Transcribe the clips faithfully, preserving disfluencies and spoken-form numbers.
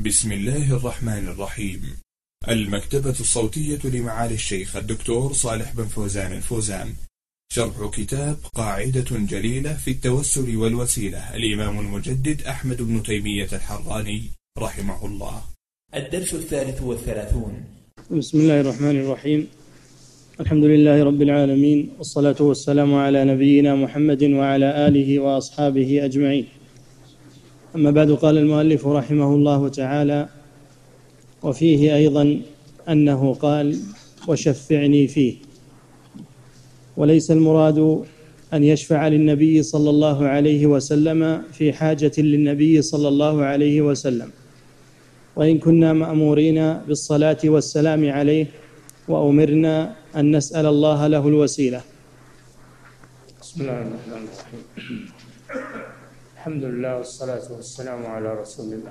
بسم الله الرحمن الرحيم. المكتبة الصوتية لمعالي الشيخ الدكتور صالح بن فوزان الفوزان، شرح كتاب قاعدة جليلة في التوسل والوسيلة، الإمام المجدد أحمد بن تيمية الحراني رحمه الله. الدرس الثالث والثلاثون. بسم الله الرحمن الرحيم. الحمد لله رب العالمين، والصلاة والسلام على نبينا محمد وعلى آله وأصحابه أجمعين. أما بعد، قال المؤلف رحمه الله تعالى: وفيه أيضا أنه قال: وشفعني فيه. وليس المراد أن يشفع للنبي صلى الله عليه وسلم في حاجة للنبي صلى الله عليه وسلم، وإن كنا مأمورين بالصلاة والسلام عليه وأمرنا أن نسأل الله له الوسيلة. بسم الله الرحمن الرحيم. الحمد لله والصلاة والسلام على رسول الله.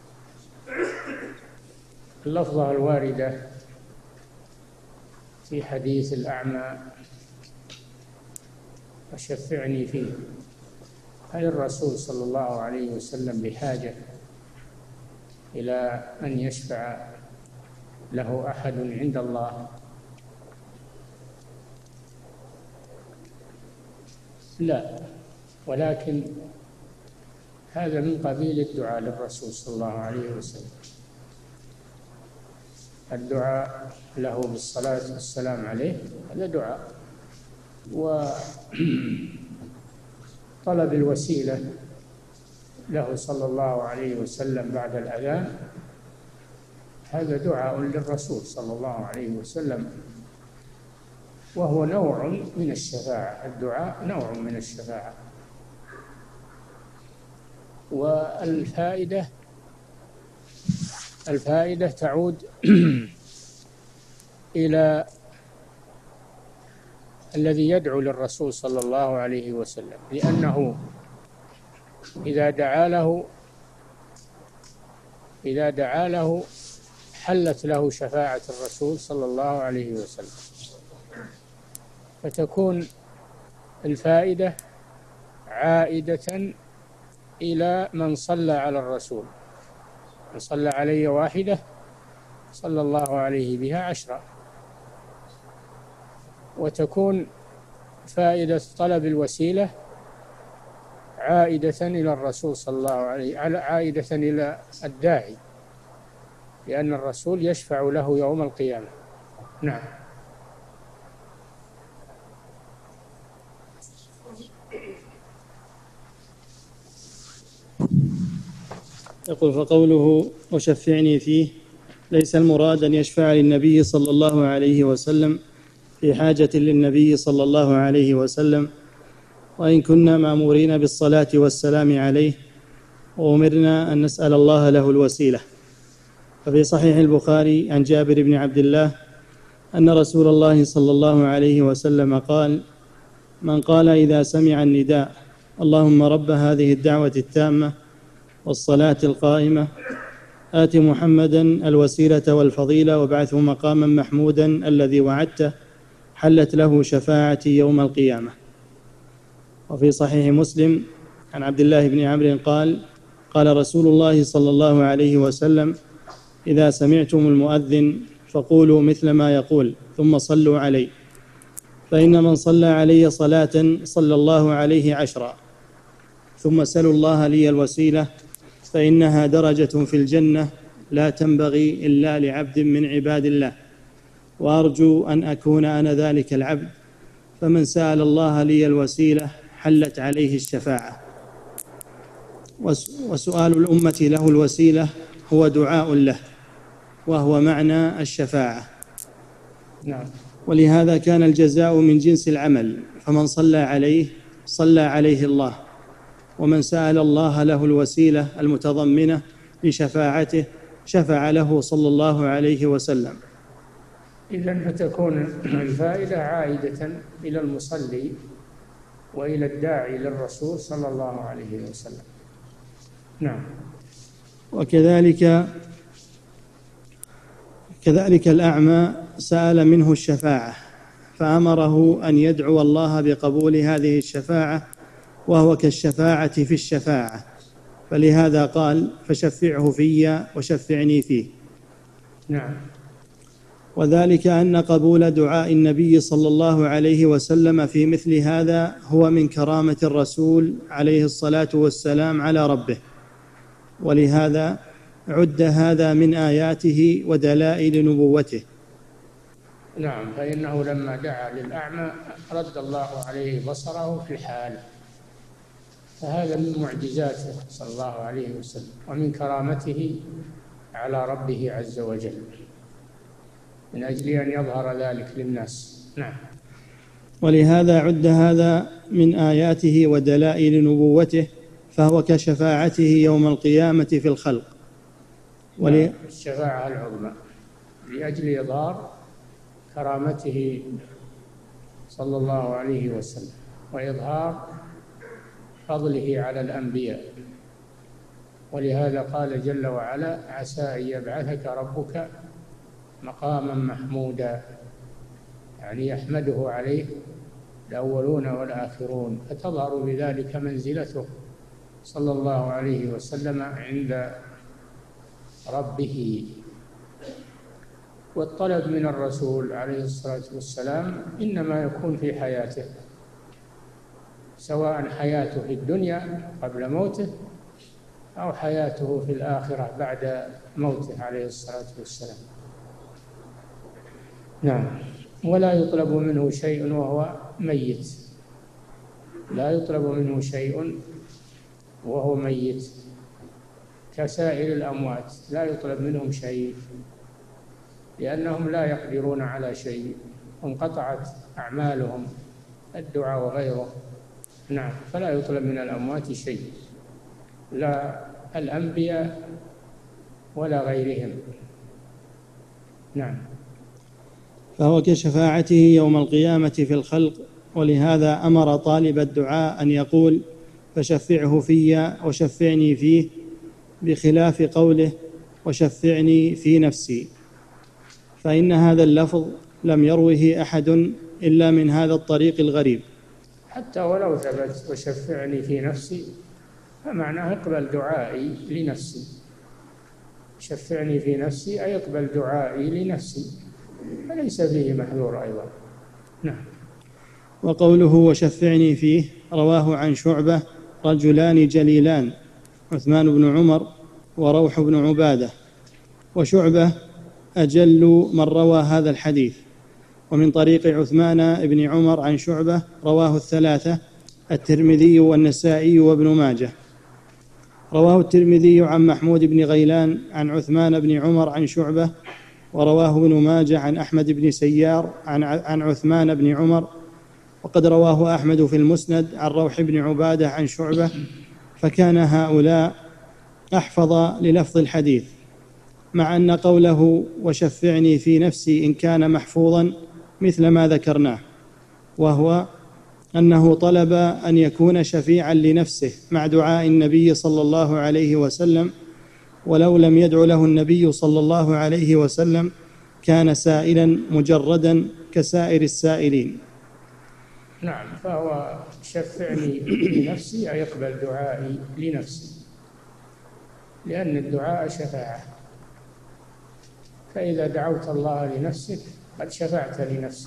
اللفظة الواردة في حديث الأعمى: وشفعني فيه، هل الرسول صلى الله عليه وسلم بحاجة إلى أن يشفع له أحد عند الله؟ لا، ولكن هذا من قبيل الدعاء للرسول صلى الله عليه وسلم، الدعاء له بالصلاة والسلام عليه، هذا دعاء. وطلب الوسيلة له صلى الله عليه وسلم بعد الأذان، هذا دعاء للرسول صلى الله عليه وسلم، وهو نوع من الشفاعة. الدعاء نوع من الشفاعة. والفائدة الفائدة تعود إلى الذي يدعو للرسول صلى الله عليه وسلم، لأنه إذا دعا له إذا دعا له حلت له شفاعة الرسول صلى الله عليه وسلم، فتكون الفائدة عائدة إلى من صلى على الرسول. من صلى علي واحدة صلى الله عليه بها عشرة. وتكون فائدة طلب الوسيلة عائدة إلى الرسول صلى الله عليه عائدة إلى الداعي، لأن الرسول يشفع له يوم القيامة. نعم. يقول: فقوله وشفعني فيه ليس المراد أن يشفع للنبي صلى الله عليه وسلم في حاجة للنبي صلى الله عليه وسلم، وإن كنا مأمورين بالصلاة والسلام عليه وأمرنا أن نسأل الله له الوسيلة. ففي صحيح البخاري عن جابر بن عبد الله أن رسول الله صلى الله عليه وسلم قال: من قال إذا سمع النداء اللهم رب هذه الدعوة التامة والصلاة القائمة آت محمدا الوسيلة والفضيلة وابعثه مقاما محمودا الذي وعدته، حلت له شفاعتي يوم القيامة. وفي صحيح مسلم عن عبد الله بن عمرو قال: قال رسول الله صلى الله عليه وسلم: إذا سمعتم المؤذن فقولوا مثل ما يقول ثم صلوا علي، فإن من صلى علي صلاة صلى الله عليه عشرا، ثم سلوا الله لي الوسيلة فإنها درجة في الجنة لا تنبغي إلا لعبد من عباد الله، وأرجو أن أكون أنا ذلك العبد، فمن سأل الله لي الوسيلة حلت عليه الشفاعة. وسؤال الأمة له الوسيلة هو دعاء له، وهو معنى الشفاعة. نعم. ولهذا كان الجزاء من جنس العمل، فمن صلى عليه صلى عليه الله، ومن سأل الله له الوسيلة المتضمنة لشفاعته شفع له صلى الله عليه وسلم. إذن فتكون الفائدة عائدة إلى المصلي وإلى الداعي للرسول صلى الله عليه وسلم. نعم. وكذلك كذلك الأعمى سأل منه الشفاعة، فأمره أن يدعو الله بقبول هذه الشفاعة، وهو كالشفاعة في الشفاعة، فلهذا قال فشفعه في وشفعني فيه. نعم. وذلك أن قبول دعاء النبي صلى الله عليه وسلم في مثل هذا هو من كرامة الرسول عليه الصلاة والسلام على ربه، ولهذا عد هذا من آياته ودلائل نبوته. نعم، فإنه لما دعا للأعمى رد الله عليه بصره في الحال، فهذا من معجزاته صلى الله عليه وسلم ومن كرامته على ربه عز وجل، من أجل أن يظهر ذلك للناس. نعم. ولهذا عد هذا من آياته ودلائل نبوته، فهو كشفاعته يوم القيامة في الخلق. ولي... الشفاعة العظمى لأجل إظهار كرامته صلى الله عليه وسلم وإظهار فضله على الأنبياء. ولهذا قال جل وعلا عسى أن يبعثك ربك مقاما محمودا، يعني يحمده عليه الأولون والآخرون، فتظهر بذلك منزلته صلى الله عليه وسلم عند ربه. والطلب من الرسول عليه الصلاة والسلام إنما يكون في حياته، سواء حياته في الدنيا قبل موته أو حياته في الآخرة بعد موته عليه الصلاة والسلام. نعم. ولا يطلب منه شيء وهو ميت، لا يطلب منه شيء وهو ميت كسائر الأموات، لا يطلب منهم شيء لأنهم لا يقدرون على شيء، انقطعت أعمالهم الدعاء وغيره. نعم. فلا يطلب من الأموات شيء، لا الأنبياء ولا غيرهم. نعم. فهو كشفاعته يوم القيامة في الخلق، ولهذا أمر طالب الدعاء أن يقول فشفعه في وشفعني فيه، بخلاف قوله وشفعني في نفسي، فإن هذا اللفظ لم يروه أحد إلا من هذا الطريق الغريب. حتى ولو ثبت وشفعني في نفسي فمعناه اقبل دعائي لنفسي، شفعني في نفسي أي اقبل دعائي لنفسي، فليس فيه محذور أيضا. نعم. وقوله وشفعني فيه رواه عن شعبة رجلان جليلان، عثمان بن عمر وروح بن عبادة، وشعبة أجل من روى هذا الحديث. ومن طريق عثمان بن عمر عن شعبة رواه الثلاثة الترمذي والنسائي وابن ماجه. رواه الترمذي عن محمود بن غيلان عن عثمان بن عمر عن شعبة، ورواه ابن ماجه عن أحمد بن سيار عن عن عثمان بن عمر، وقد رواه أحمد في المسند عن روح بن عبادة عن شعبة، فكان هؤلاء أحفظ للفظ الحديث، مع أن قوله وشفعني في نفسي إن كان محفوظا مثل ما ذكرناه، وهو أنه طلب أن يكون شفيعا لنفسه مع دعاء النبي صلى الله عليه وسلم، ولو لم يدع له النبي صلى الله عليه وسلم كان سائلا مجردا كسائر السائلين. نعم. فهو شفعني لنفسي أي يقبل دعائي لنفسي، لأن الدعاء شفاعة، فإذا دعوت الله لنفسك قد شفعت لنفسك،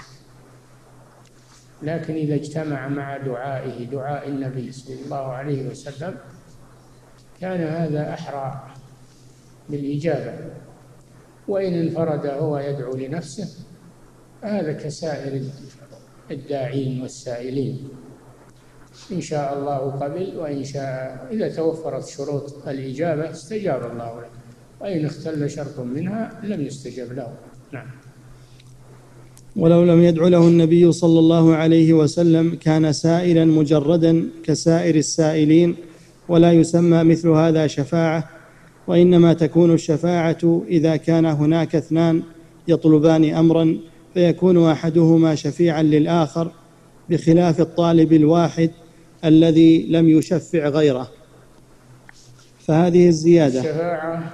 لكن إذا اجتمع مع دعائه دعاء النبي صلى الله عليه وسلم كان هذا أحرى بالإجابة. وإن انفرد هو يدعو لنفسه هذا كسائر الداعين والسائلين، إن شاء الله قبل، وإن شاء إذا توفرت شروط الإجابة استجاب الله له، وإن اختل شرط منها لم يستجب له. نعم. ولو لم يدع له النبي صلى الله عليه وسلم كان سائلا مجردا كسائر السائلين، ولا يسمى مثل هذا شفاعة، وإنما تكون الشفاعة إذا كان هناك اثنان يطلبان أمرا فيكون أحدهما شفيعا للآخر، بخلاف الطالب الواحد الذي لم يشفع غيره. فهذه الزيادة الشفاعة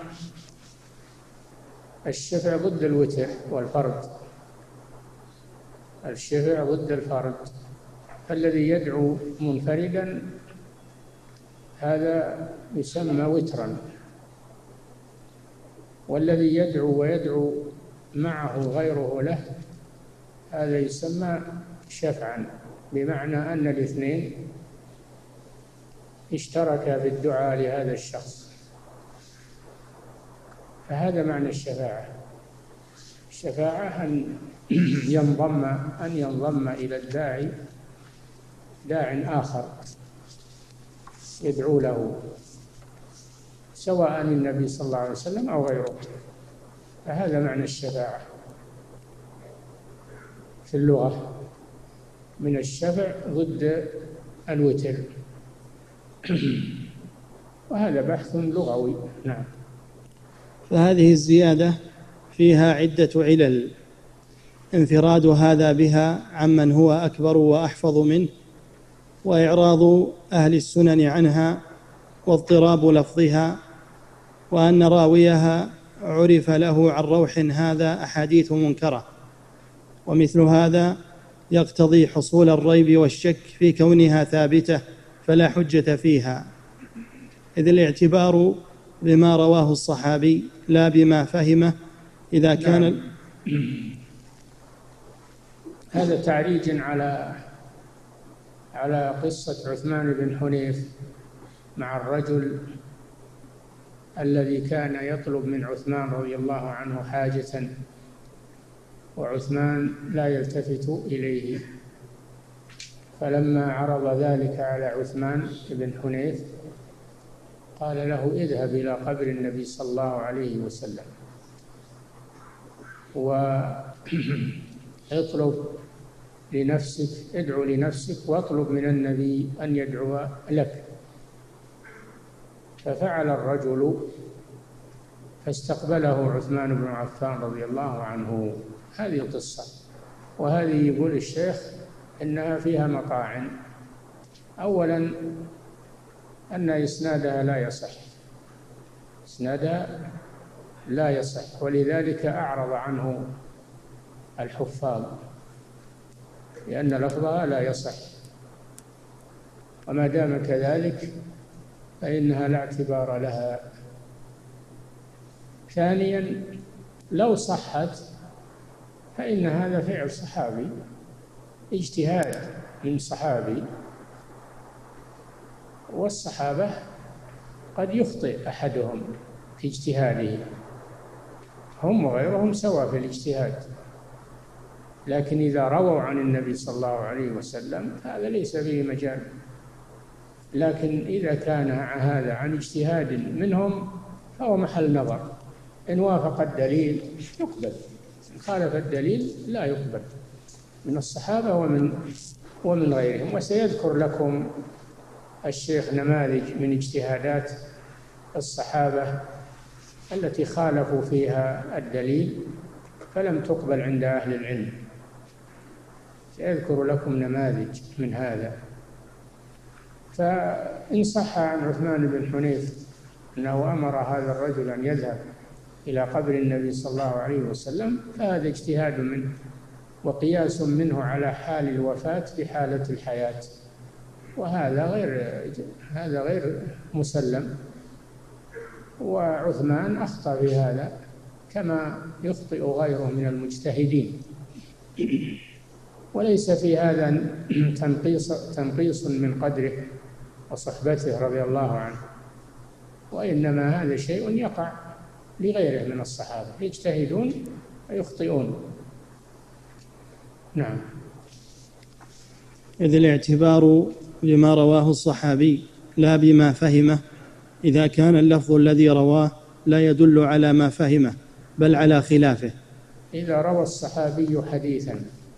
الشفع ضد الوتر والفرد، الشفع ضد الفرد، الذي يدعو منفردا هذا يسمى وترا. والذي يدعو ويدعو معه غيره له هذا يسمى شفعا، بمعنى أن الاثنين اشتركا في الدعاء لهذا الشخص. فهذا معنى الشفاعة. الشفاعة أن ينضم أن ينضم إلى الداعي داع آخر يدعو له، سواء النبي صلى الله عليه وسلم أو غيره. فهذا معنى الشفاعة في اللغة، من الشفع ضد الوتر. وهذا بحث لغوي. نعم. فهذه الزيادة فيها عدة علل: انفراد هذا بها عمن هو أكبر وأحفظ منه، وإعراض أهل السنن عنها، واضطراب لفظها، وأن راويها عرف له عن روح هذا أحاديث منكرة. ومثل هذا يقتضي حصول الريب والشك في كونها ثابتة فلا حجة فيها، إذ الاعتبار بما رواه الصحابي لا بما فهمه إذا كان. نعم. هذا تعريج على على قصة عثمان بن حنيف مع الرجل الذي كان يطلب من عثمان رضي الله عنه حاجة، وعثمان لا يلتفت إليه. فلما عرض ذلك على عثمان بن حنيف قال له: اذهب إلى قبر النبي صلى الله عليه وسلم واطلب لنفسك، ادعو لنفسك واطلب من النبي أن يدعو لك. ففعل الرجل فاستقبله عثمان بن عفان رضي الله عنه. هذه القصة. وهذه يقول الشيخ إنها فيها مطاعن. أولا أن إسنادها لا يصح، إسنادها لا يصح، ولذلك أعرض عنه الحفاظ، لأن لفظها لا يصح. وما دام كذلك فإنها لا اعتبار لها. ثانيا لو صحت فإن هذا فعل صحابي، اجتهاد من صحابي، والصحابة قد يخطئ أحدهم في اجتهاده، هم وغيرهم سواء في الاجتهاد. لكن إذا رووا عن النبي صلى الله عليه وسلم هذا ليس فيه مجال. لكن إذا كان هذا عن اجتهاد منهم فهو محل نظر. إن وافق الدليل يقبل، إن خالف الدليل لا يقبل، من الصحابة ومن ومن غيرهم. وسيذكر لكم الشيخ نماذج من اجتهادات الصحابة التي خالفوا فيها الدليل فلم تقبل عند أهل العلم. سيذكر لكم نماذج من هذا. فإن صح عن عثمان بن حنيف أنه أمر هذا الرجل أن يذهب إلى قبر النبي صلى الله عليه وسلم فهذا اجتهاد منه وقياس منه على حال الوفاة بحالة الحياة، وهذا غير هذا غير مسلم. وعثمان أخطأ في هذا كما يخطئ غيره من المجتهدين، وليس في هذا تنقيص تنقيص من قدره وصحبته رضي الله عنه، وإنما هذا شيء يقع لغيره من الصحابة، يجتهدون ويخطئون. نعم. إذ الاعتبار بما رواه الصحابي لا بما فهمه إذا كان اللفظ الذي رواه لا يدل على ما فهمه بل على خلافه. إذا روى الصحابي حديثا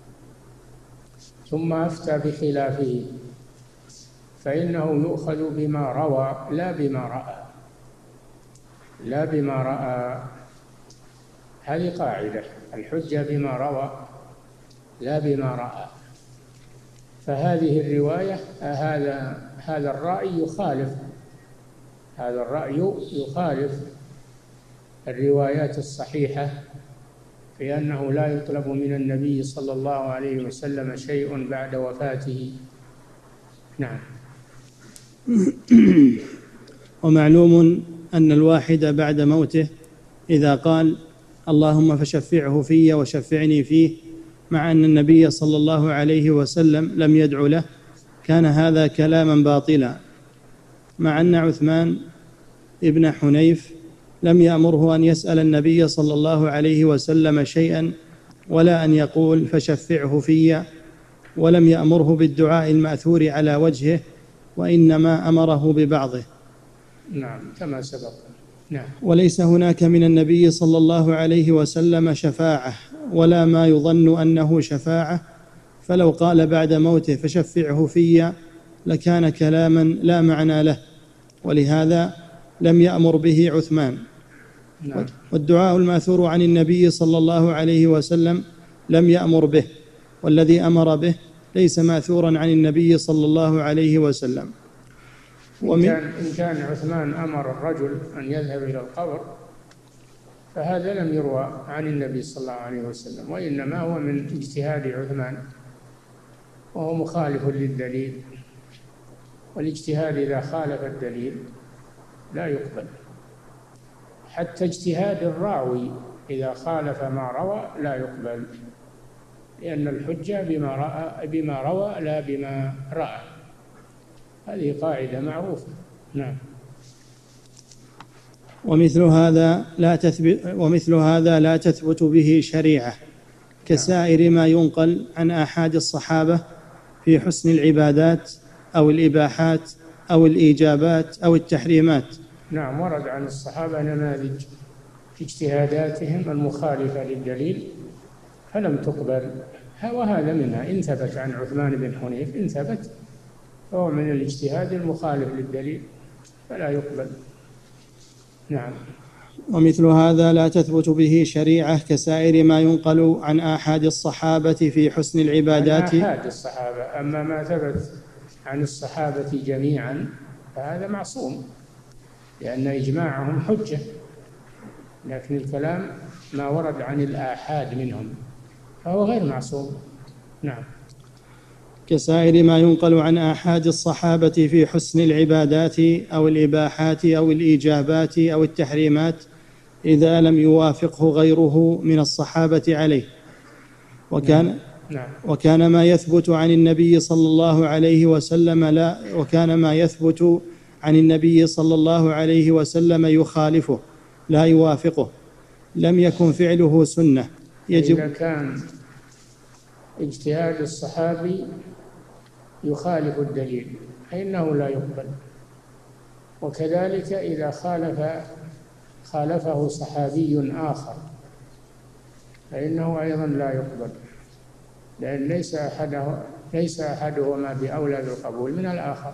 ثم أفتى بخلافه فإنه يؤخذ بما روى لا بما رأى، لا بما رأى. هذه قاعدة، الحجة بما روى لا بما رأى. فهذه الرواية هذا هذا الرأي يخالف هذا الرأي يخالف الروايات الصحيحة في أنه لا يطلب من النبي صلى الله عليه وسلم شيء بعد وفاته. نعم. ومعلوم أن الواحد بعد موته إذا قال اللهم فشفعه في وشفعني فيه مع أن النبي صلى الله عليه وسلم لم يدع له كان هذا كلاما باطلا، مع أن عثمان ابن حنيف لم يأمره أن يسأل النبي صلى الله عليه وسلم شيئا ولا أن يقول فشفعه في، ولم يأمره بالدعاء المأثور على وجهه، وإنما أمره ببعضه. نعم كما سبق. نعم. وليس هناك من النبي صلى الله عليه وسلم شفاعة ولا ما يظن أنه شفاعة، فلو قال بعد موته فشفعه في لكان كلاما لا معنى له، ولهذا لم يأمر به عثمان. نعم. والدعاء الماثور عن النبي صلى الله عليه وسلم لم يأمر به، والذي أمر به ليس ماثورا عن النبي صلى الله عليه وسلم. إن كان, إن كان عثمان أمر الرجل أن يذهب إلى القبر فهذا لم يروى عن النبي صلى الله عليه وسلم، وإنما هو من اجتهاد عثمان وهو مخالف للدليل، والاجتهاد إذا خالف الدليل لا يقبل. حتى اجتهاد الراوي إذا خالف ما روى لا يقبل، لأن الحجة بما رأى بما روى لا بما رأى، هذه قاعدة معروفة. نعم. ومثل هذا لا تثبت ومثل هذا لا تثبت به شريعة كسائر ما ينقل عن آحاد الصحابة في حسن العبادات أو الإباحات أو الإيجابات أو التحريمات. نعم، ورد عن الصحابة نماذج في اجتهاداتهم المخالفة للدليل فلم تقبل، وهذا منها. إن ثبت عن عثمان بن حنيف إن ثبت فهو من الاجتهاد المخالف للدليل فلا يقبل. نعم. ومثل هذا لا تثبت به شريعة كسائر ما ينقل عن آحاد الصحابة في حسن العبادات. عن آحاد الصحابة، أما ما ثبت عن الصحابة جميعا فهذا معصوم لأن إجماعهم حجة، لكن الكلام ما ورد عن الآحاد منهم فهو غير معصوم. نعم. كسائر ما ينقل عن آحاد الصحابة في حسن العبادات أو الإباحات أو الإيجابات أو التحريمات إذا لم يوافقه غيره من الصحابة عليه. وكان نعم. وكان ما يثبت عن النبي صلى الله عليه وسلم لا وكان ما يثبت عن النبي صلى الله عليه وسلم يخالفه لا يوافقه، لم يكن فعله سنة. يجب إذا كان اجتهاد الصحابي يخالف الدليل فإنه لا يقبل، وكذلك إذا خالف خالفه صحابي آخر فإنه أيضا لا يقبل، لأن ليس أحده ليس أحدهما بأولى بالقبول من الآخر.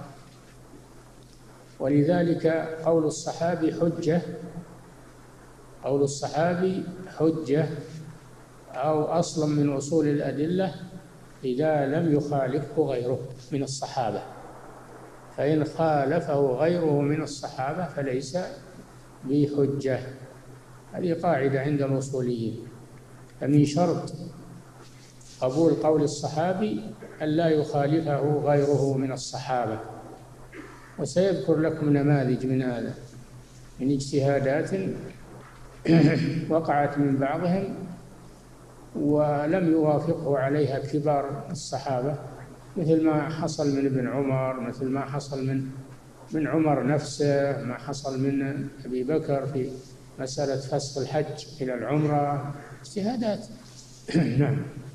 ولذلك قول الصحابي حجة قول الصحابي حجة أو أصلا من أصول الأدلة إذا لم يخالفه غيره من الصحابة، فإن خالفه غيره من الصحابة فليس بحجة. هذه قاعدة عند الأصوليين، فمن شرط قبول قول الصحابي أن لا يخالفه غيره من الصحابة. وسيذكر لكم نماذج من هذا من اجتهادات وقعت من بعضهم ولم يوافقه عليها كبار الصحابة، مثل ما حصل من ابن عمر، مثل ما حصل من من عمر نفسه، ما حصل من أبي بكر في مسألة فسخ الحج إلى العمرة، اجتهادات. نعم.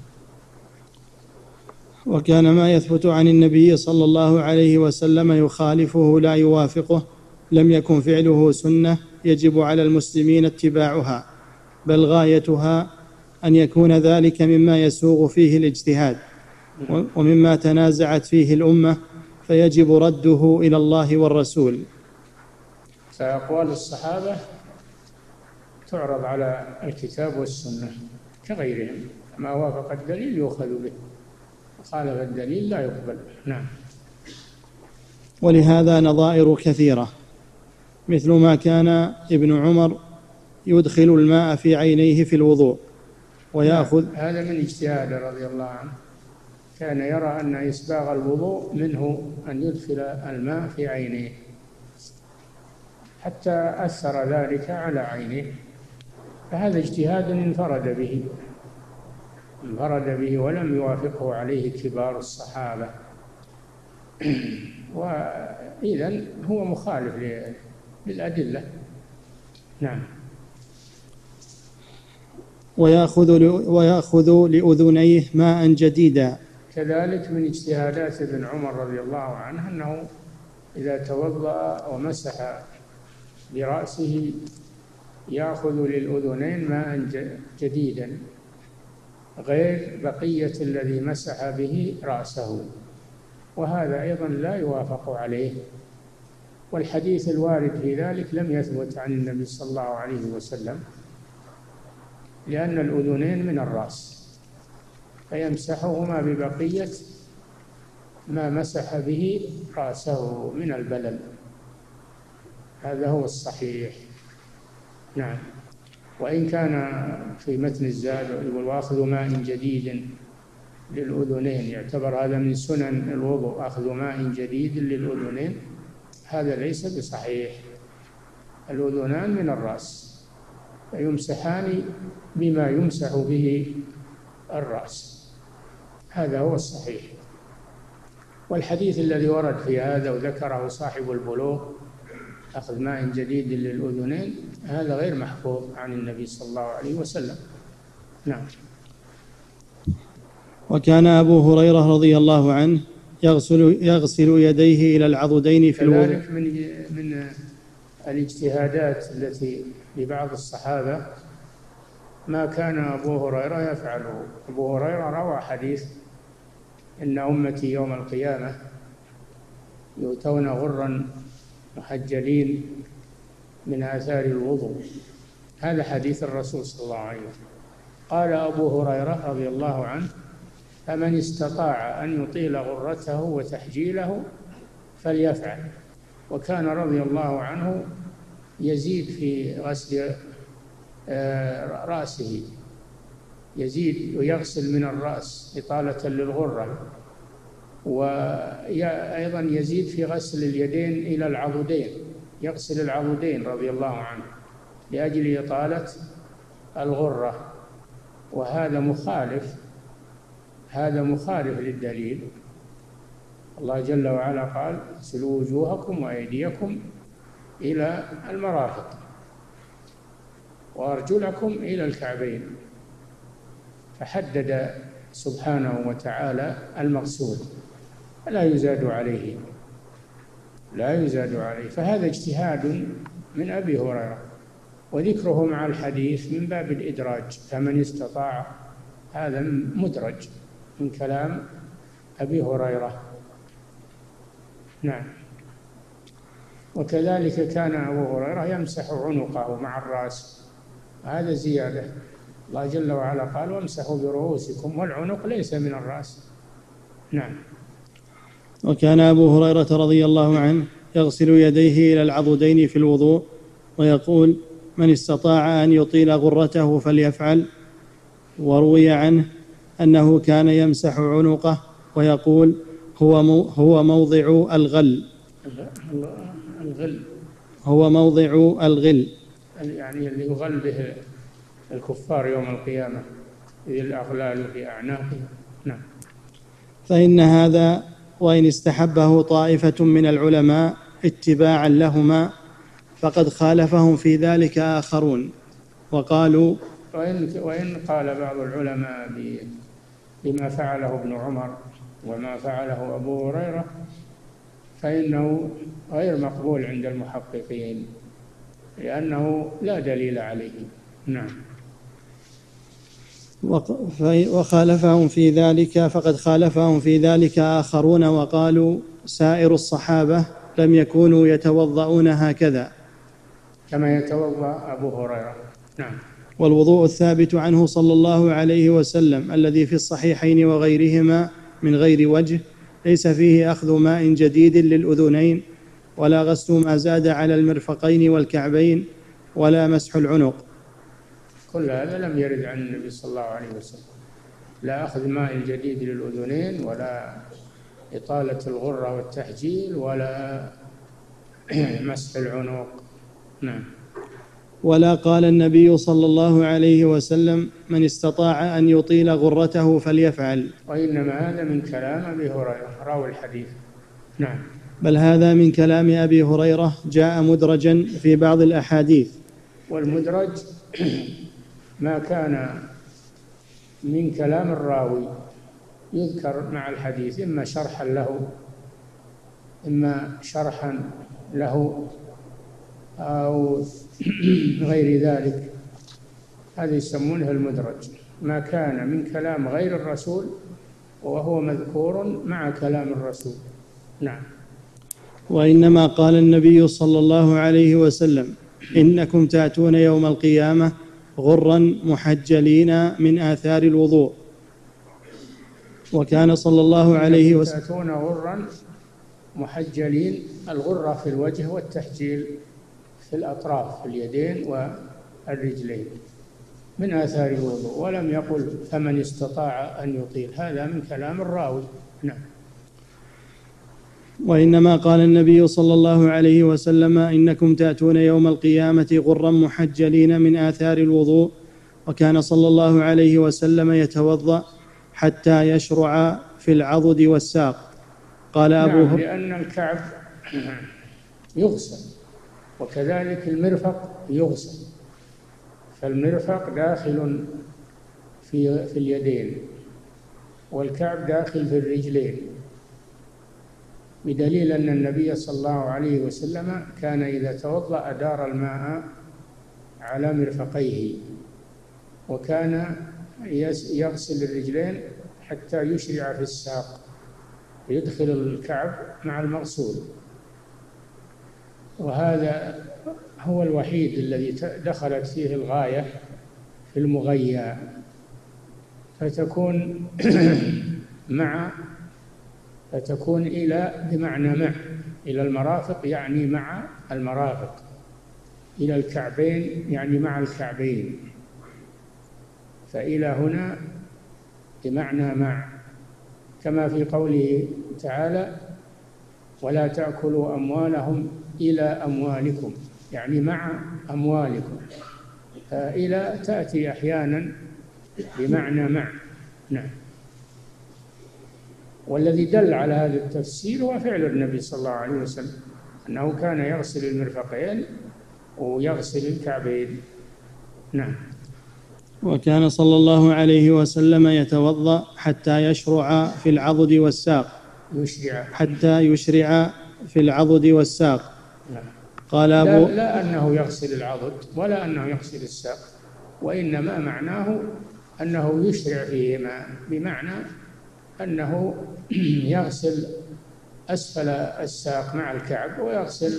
وكان ما يثبت عن النبي صلى الله عليه وسلم يخالفه لا يوافقه، لم يكن فعله سنة يجب على المسلمين اتباعها، بل غايتها أن يكون ذلك مما يسوغ فيه الاجتهاد ومما تنازعت فيه الأمة، فيجب رده إلى الله والرسول. فأقوال الصحابة تعرض على الكتاب والسنة كغيرهم، ما وافق الدليل يؤخذ به، وخالف الدليل لا يقبل. نعم. ولهذا نظائر كثيرة، مثل ما كان ابن عمر يدخل الماء في عينيه في الوضوء ويأخذ. هذا من اجتهاد رضي الله عنه، كان يرى أن إسباغ الوضوء منه أن يدخل الماء في عينيه حتى أثر ذلك على عينيه، فهذا اجتهاد انفرد به انفرد به ولم يوافقه عليه كبار الصحابة. وإذن هو مخالف للأدلة. نعم. ويأخذ ويأخذ لأذنيه ماء جديدا. كذلك من اجتهادات ابن عمر رضي الله عنه أنه إذا توضأ ومسح برأسه يأخذ للأذنين ماء جديدا غير بقية الذي مسح به رأسه، وهذا أيضا لا يوافق عليه، والحديث الوارد في ذلك لم يثبت عن النبي صلى الله عليه وسلم، لأن الأذنين من الرأس فيمسحهما ببقية ما مسح به رأسه من البلل، هذا هو الصحيح. نعم. وإن كان في متن الزاد يقول وأخذ ماء جديد للأذنين، يعتبر هذا من سنن الوضوء، أخذ ماء جديد للأذنين، هذا ليس بصحيح. الأذنان من الرأس فيمسحان بما يمسح به الرأس، هذا هو الصحيح. والحديث الذي ورد في هذا وذكره صاحب البلوغ أخذ ماء جديد للأذنين هذا غير محفوظ عن النبي صلى الله عليه وسلم. نعم. وكان أبو هريرة رضي الله عنه يغسل يغسل يديه إلى العضدين في الوضوء. كذلك من من الاجتهادات التي لبعض الصحابة ما كان أبو هريرة يفعله. أبو هريرة روى حديث إن أمتي يوم القيامة يؤتون غرا محجلين من آثار الوضوء، هذا حديث الرسول صلى الله عليه وسلم. قال أبو هريرة رضي الله عنه فمن استطاع أن يطيل غرته وتحجيله فليفعل. وكان رضي الله عنه يزيد في غسل رأسه، يزيد ويغسل من الرأس إطالة للغرة، وأيضا يزيد في غسل اليدين إلى العضدين، يغسل العضدين رضي الله عنه لأجل إطالة الغرة، وهذا مخالف هذا مخالف للدليل. الله جل وعلا قال اغسلوا وجوهكم وأيديكم إلى المرافق وأرجلكم إلى الكعبين، فحدد سبحانه وتعالى المقصود لا يزاد عليه لا يزاد عليه فهذا اجتهاد من أبي هريرة، وذكره مع الحديث من باب الإدراج، فمن استطاع هذا مدرج من كلام أبي هريرة. نعم. وكذلك كان أبو هريرة يمسح عنقه مع الرأس، هذا زيادة. الله جل وعلا قال وامسحوا برؤوسكم، والعنق ليس من الرأس. نعم. وكان أبو هريرة رضي الله عنه يغسل يديه إلى العضدين في الوضوء ويقول من استطاع أن يطيل غرته فليفعل. وروي عنه أنه كان يمسح عنقه ويقول هو هو موضع الغل الغل هو موضع الغل يعني اللي يغل به الكفار يوم القيامة، إذ الأغلال في أعناقهم. نعم. فإن هذا وإن استحبه طائفة من العلماء اتباعا لهما فقد خالفهم في ذلك آخرون وقالوا وإن, وإن قال بعض العلماء بما فعله ابن عمر وما فعله أبو هريرة فإنه غير مقبول عند المحققين لأنه لا دليل عليه. نعم. وخالفهم في ذلك فقد خالفهم في ذلك آخرون وقالوا سائر الصحابة لم يكونوا يتوضؤون هكذا كما يتوضأ أبو هريرة. نعم. والوضوء الثابت عنه صلى الله عليه وسلم الذي في الصحيحين وغيرهما من غير وجه ليس فيه أخذ ماء جديد للأذنين ولا غسل ما زاد على المرفقين والكعبين ولا مسح العنق. كل هذا لم يرد عن النبي صلى الله عليه وسلم، لا أخذ ماء جديد للأذنين، ولا إطالة الغرة والتحجيل، ولا مسح العنق. نعم. ولا قال النبي صلى الله عليه وسلم: من استطاع أن يطيل غرته فليفعل. وإنما هذا من كلام أبي هريرة راوي الحديث. نعم. بل هذا من كلام أبي هريرة جاء مدرجا في بعض الأحاديث. والمدرج ما كان من كلام الراوي يذكر مع الحديث، إما شرحا له إما شرحا له أو غير ذلك، هذا يسمونه المدرج، ما كان من كلام غير الرسول وهو مذكور مع كلام الرسول. نعم. وإنما قال النبي صلى الله عليه وسلم: إنكم تأتون يوم القيامة غرا محجلين من آثار الوضوء. وكان صلى الله عليه وسلم تأتون غرا محجلين، الغرة في الوجه والتحجيل في الأطراف، في اليدين والرجلين، من آثار الوضوء، ولم يقل فمن استطاع أن يطيل، هذا من كلام الراوي. نعم. وإنما قال النبي صلى الله عليه وسلم: إنكم تأتون يوم القيامة غرا محجلين من آثار الوضوء. وكان صلى الله عليه وسلم يتوضأ حتى يشرع في العضد والساق. قال أبو نعم، لأن الكعب يغسل، وكذلك المرفق يغسل، فالمرفق داخل في في اليدين، والكعب داخل في الرجلين، بدليل أن النبي صلى الله عليه وسلم كان إذا توضأ أدار الماء على مرفقيه، وكان يغسل الرجلين حتى يشرع في الساق، يدخل الكعب مع المغسول. وهذا هو الوحيد الذي دخلت فيه الغاية في المغيى، فتكون مع فتكون إلى بمعنى مع، إلى المرافق يعني مع المرافق، إلى الكعبين يعني مع الكعبين، فإلى هنا بمعنى مع، كما في قوله تعالى: ولا تأكلوا أموالهم إلى أموالكم، يعني مع أموالكم، فإلى تأتي أحيانا بمعنى مع. نعم. والذي دل على هذا التفسير هو فعل النبي صلى الله عليه وسلم، أنه كان يغسل المرفقين ويغسل الكعبين. نعم. وكان صلى الله عليه وسلم يتوضأ حتى يشرع في العضد والساق. يشرع حتى يشرع في العضد والساق. نعم. قال أبو لا, لا أنه يغسل العضد ولا أنه يغسل الساق، وإنما معناه أنه يشرع فيهما، بمعنى أنه يغسل أسفل الساق مع الكعب، ويغسل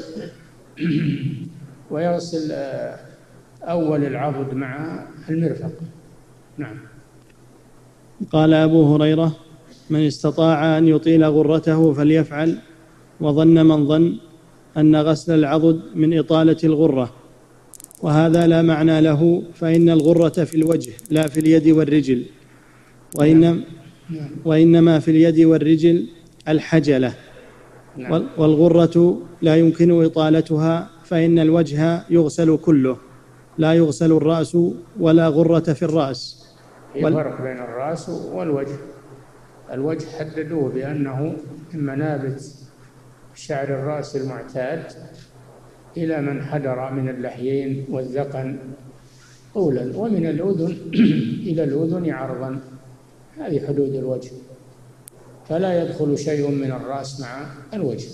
ويغسل أول العضد مع المرفق. نعم. قال أبو هريرة: من استطاع أن يطيل غرته فليفعل. وظن من ظن أن غسل العضد من إطالة الغرة، وهذا لا معنى له، فإن الغرة في الوجه لا في اليد والرجل، وإنما, وإنما في اليد والرجل الحجلة، والغرة لا يمكن إطالتها، فإن الوجه يغسل كله، لا يغسل الرأس ولا غرة في الرأس. في فرق بين الرأس والوجه. الوجه حددوه بأنه من منابت شعر الرأس المعتاد إلى من حدر من اللحيين والذقن طولا، ومن الأذن إلى الأذن عرضا، هذه حدود الوجه، فلا يدخل شيء من الرأس مع الوجه.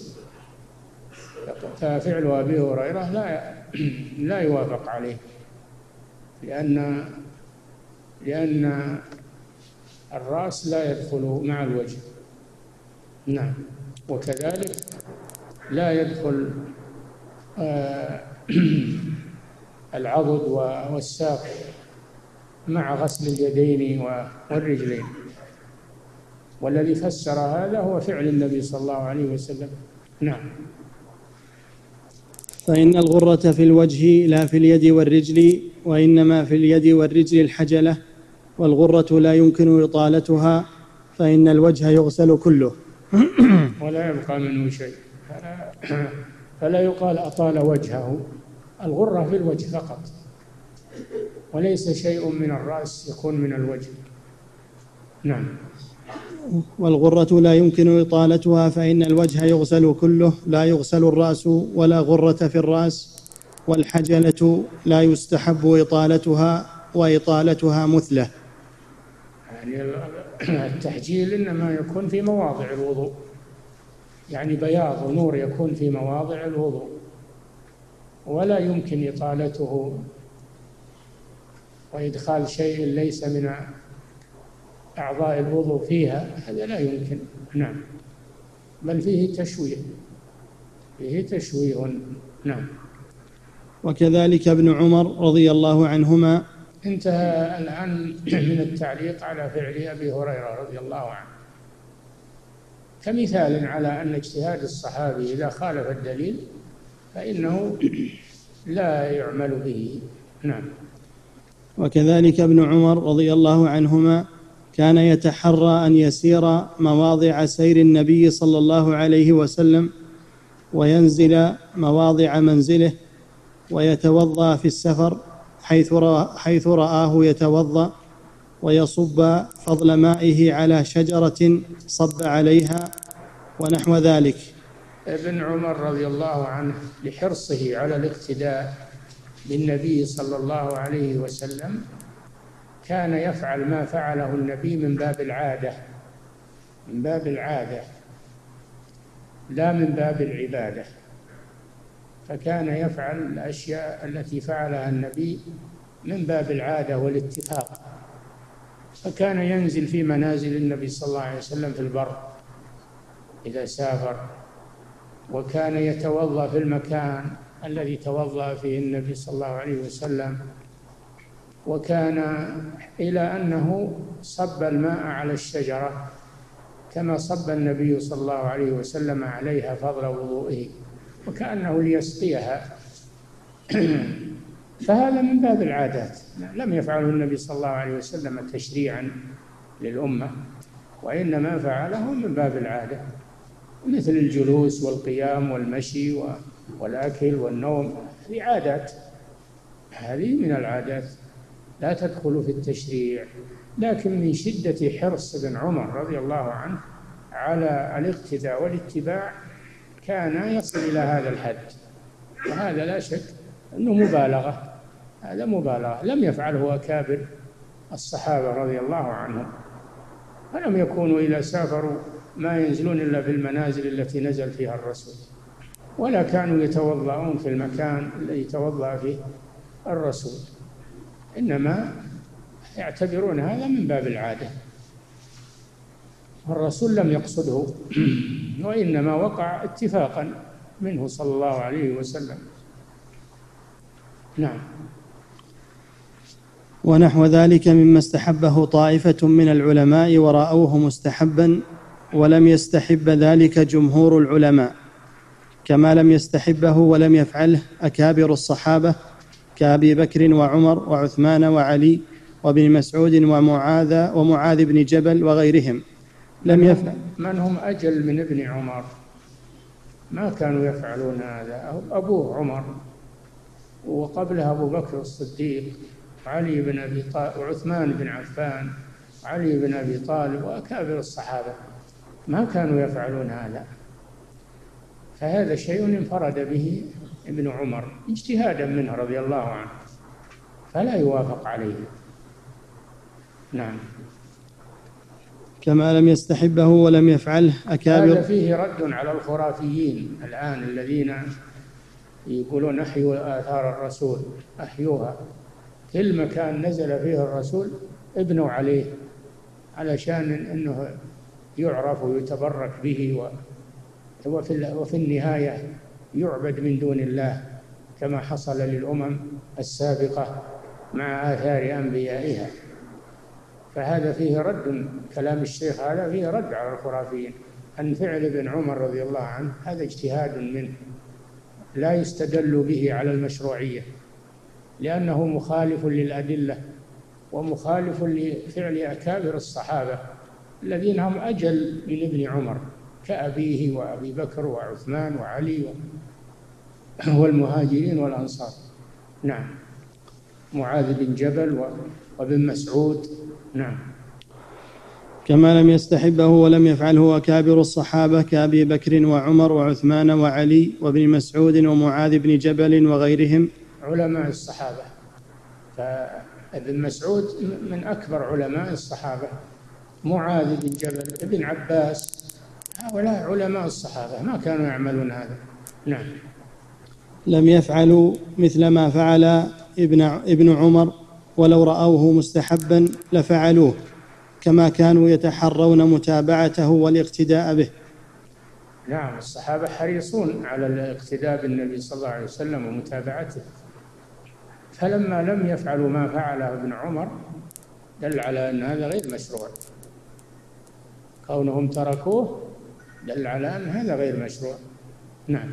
ففعل أبي هريرة لا لا يوافق عليه، لأن لأن الرأس لا يدخل مع الوجه. نعم. وكذلك لا يدخل آه العضد والساق مع غسل اليدين والرجلين. والذي فسر هذا هو فعل النبي صلى الله عليه وسلم. نعم. فإن الغرة في الوجه لا في اليد والرجل، وإنما في اليد والرجل الحجلة، والغرة لا يمكن إطالتها فإن الوجه يغسل كله ولا يبقى منه شيء، فلا, فلا يقال أطال وجهه. الغرة في الوجه فقط، وليس شيء من الرأس يكون من الوجه. نعم. والغرة لا يمكن إطالتها فإن الوجه يغسل كله، لا يغسل الرأس ولا غرة في الرأس. والحجلة لا يستحب إطالتها وإطالتها مثلة. يعني التحجيل إنما يكون في مواضع الوضوء، يعني بياض ونور يكون في مواضع الوضوء، ولا يمكن إطالته وإدخال شيء ليس من أعضاء الوضوء فيها، هذا لا يمكن. نعم. بل فيه تشويه، فيه تشويه. نعم. وكذلك ابن عمر رضي الله عنهما. انتهى الآن من التعليق على فعل أبي هريرة رضي الله عنه كمثال على أن اجتهاد الصحابي إذا خالف الدليل فإنه لا يعمل به. نعم. وكذلك ابن عمر رضي الله عنهما كان يتحرى أن يسير مواضع سير النبي صلى الله عليه وسلم وينزل مواضع منزله ويتوضأ في السفر حيث حيث رآه يتوضأ، ويصب فضل مائه على شجرة صب عليها ونحو ذلك. ابن عمر رضي الله عنه لحرصه على الاقتداء بالنبي صلى الله عليه وسلم كان يفعل ما فعله النبي من باب العادة، من باب العادة لا من باب العبادة. فكان يفعل الأشياء التي فعلها النبي من باب العادة والاتفاق. فكان ينزل في منازل النبي صلى الله عليه وسلم في البر إذا سافر، وكان يتوضأ في المكان الذي توضأ فيه النبي صلى الله عليه وسلم، وكان إلى أنه صب الماء على الشجرة كما صب النبي صلى الله عليه وسلم عليها فضل وضوئه وكأنه ليسقيها. فهذا من باب العادات، لم يفعله النبي صلى الله عليه وسلم تشريعا للأمة، وإنما فعله من باب العادة، مثل الجلوس والقيام والمشي والأكل والنوم، هذه عادات، هذه من العادات لا تدخل في التشريع. لكن من شدة حرص ابن عمر رضي الله عنه على الاقتداء والاتباع كان يصل إلى هذا الحد، وهذا لا شك أنه مبالغة، هذا مبالغة لم يفعله أكابر الصحابة رضي الله عنهم، فلم يكونوا إذا سافروا ما ينزلون إلا في المنازل التي نزل فيها الرسول، ولا كانوا يتوضؤون في المكان الذي توضأ فيه الرسول، إنما يعتبرون هذا من باب العادة. الرسول لم يقصده وإنما وقع اتفاقا منه صلى الله عليه وسلم. نعم. ونحو ذلك مما استحبه طائفة من العلماء ورأوه مستحبا ولم يستحب ذلك جمهور العلماء، كما لم يستحبه ولم يفعله أكابر الصحابة كأبي بكر وعمر وعثمان وعلي وابن مسعود ومعاذ ومعاذ بن جبل وغيرهم. لم يفعل من هم أجل من ابن عمر ما كانوا يفعلون هذا، أبوه عمر وقبله أبو بكر الصديق وعلي بن أبي طالب وعثمان بن عفان وعلي بن أبي طالب وأكابر الصحابة ما كانوا يفعلون هذا، فهذا شيء انفرد به ابن عمر اجتهادا منه رضي الله عنه، فلا يوافق عليه. نعم. كما لم يستحبه ولم يفعله أكابر. هذا فيه رد على الخرافيين الآن الذين يقولون أحيوا آثار الرسول، أحيوها، كل مكان نزل فيه الرسول ابنوا عليه علشان أنه يعرف ويتبرك به، وفي, وفي النهاية يعبد من دون الله كما حصل للأمم السابقة مع آثار أنبيائها. فهذا فيه رد، كلام الشيخ هذا فيه رد على الخرافيين، أن فعل ابن عمر رضي الله عنه هذا اجتهاد منه لا يستدل به على المشروعية، لأنه مخالف للأدلة ومخالف لفعل أكابر الصحابة الذين هم أجل من ابن عمر كأبيه وأبي بكر وعثمان وعلي والمهاجرين والأنصار. نعم، معاذ بن جبل وابن مسعود. نعم. كما لم يستحبه ولم يفعله أكابر الصحابة كأبي بكر وعمر وعثمان وعلي وابن مسعود ومعاذ بن جبل وغيرهم علماء الصحابة. فابن مسعود من أكبر علماء الصحابة، معاذ بن جبل، ابن عباس، هؤلاء علماء الصحابة ما كانوا يعملون هذا. نعم. لم يفعلوا مثل ما فعل ابن ابن عمر، ولو رأوه مستحبا لفعلوه، كما كانوا يتحرون متابعته والاقتداء به. نعم، الصحابة حريصون على الاقتداء بالنبي صلى الله عليه وسلم ومتابعته، فلما لم يفعلوا ما فعله ابن عمر دل على أن هذا غير مشروع. كونهم تركوه دل على أن هذا غير مشروع. نعم.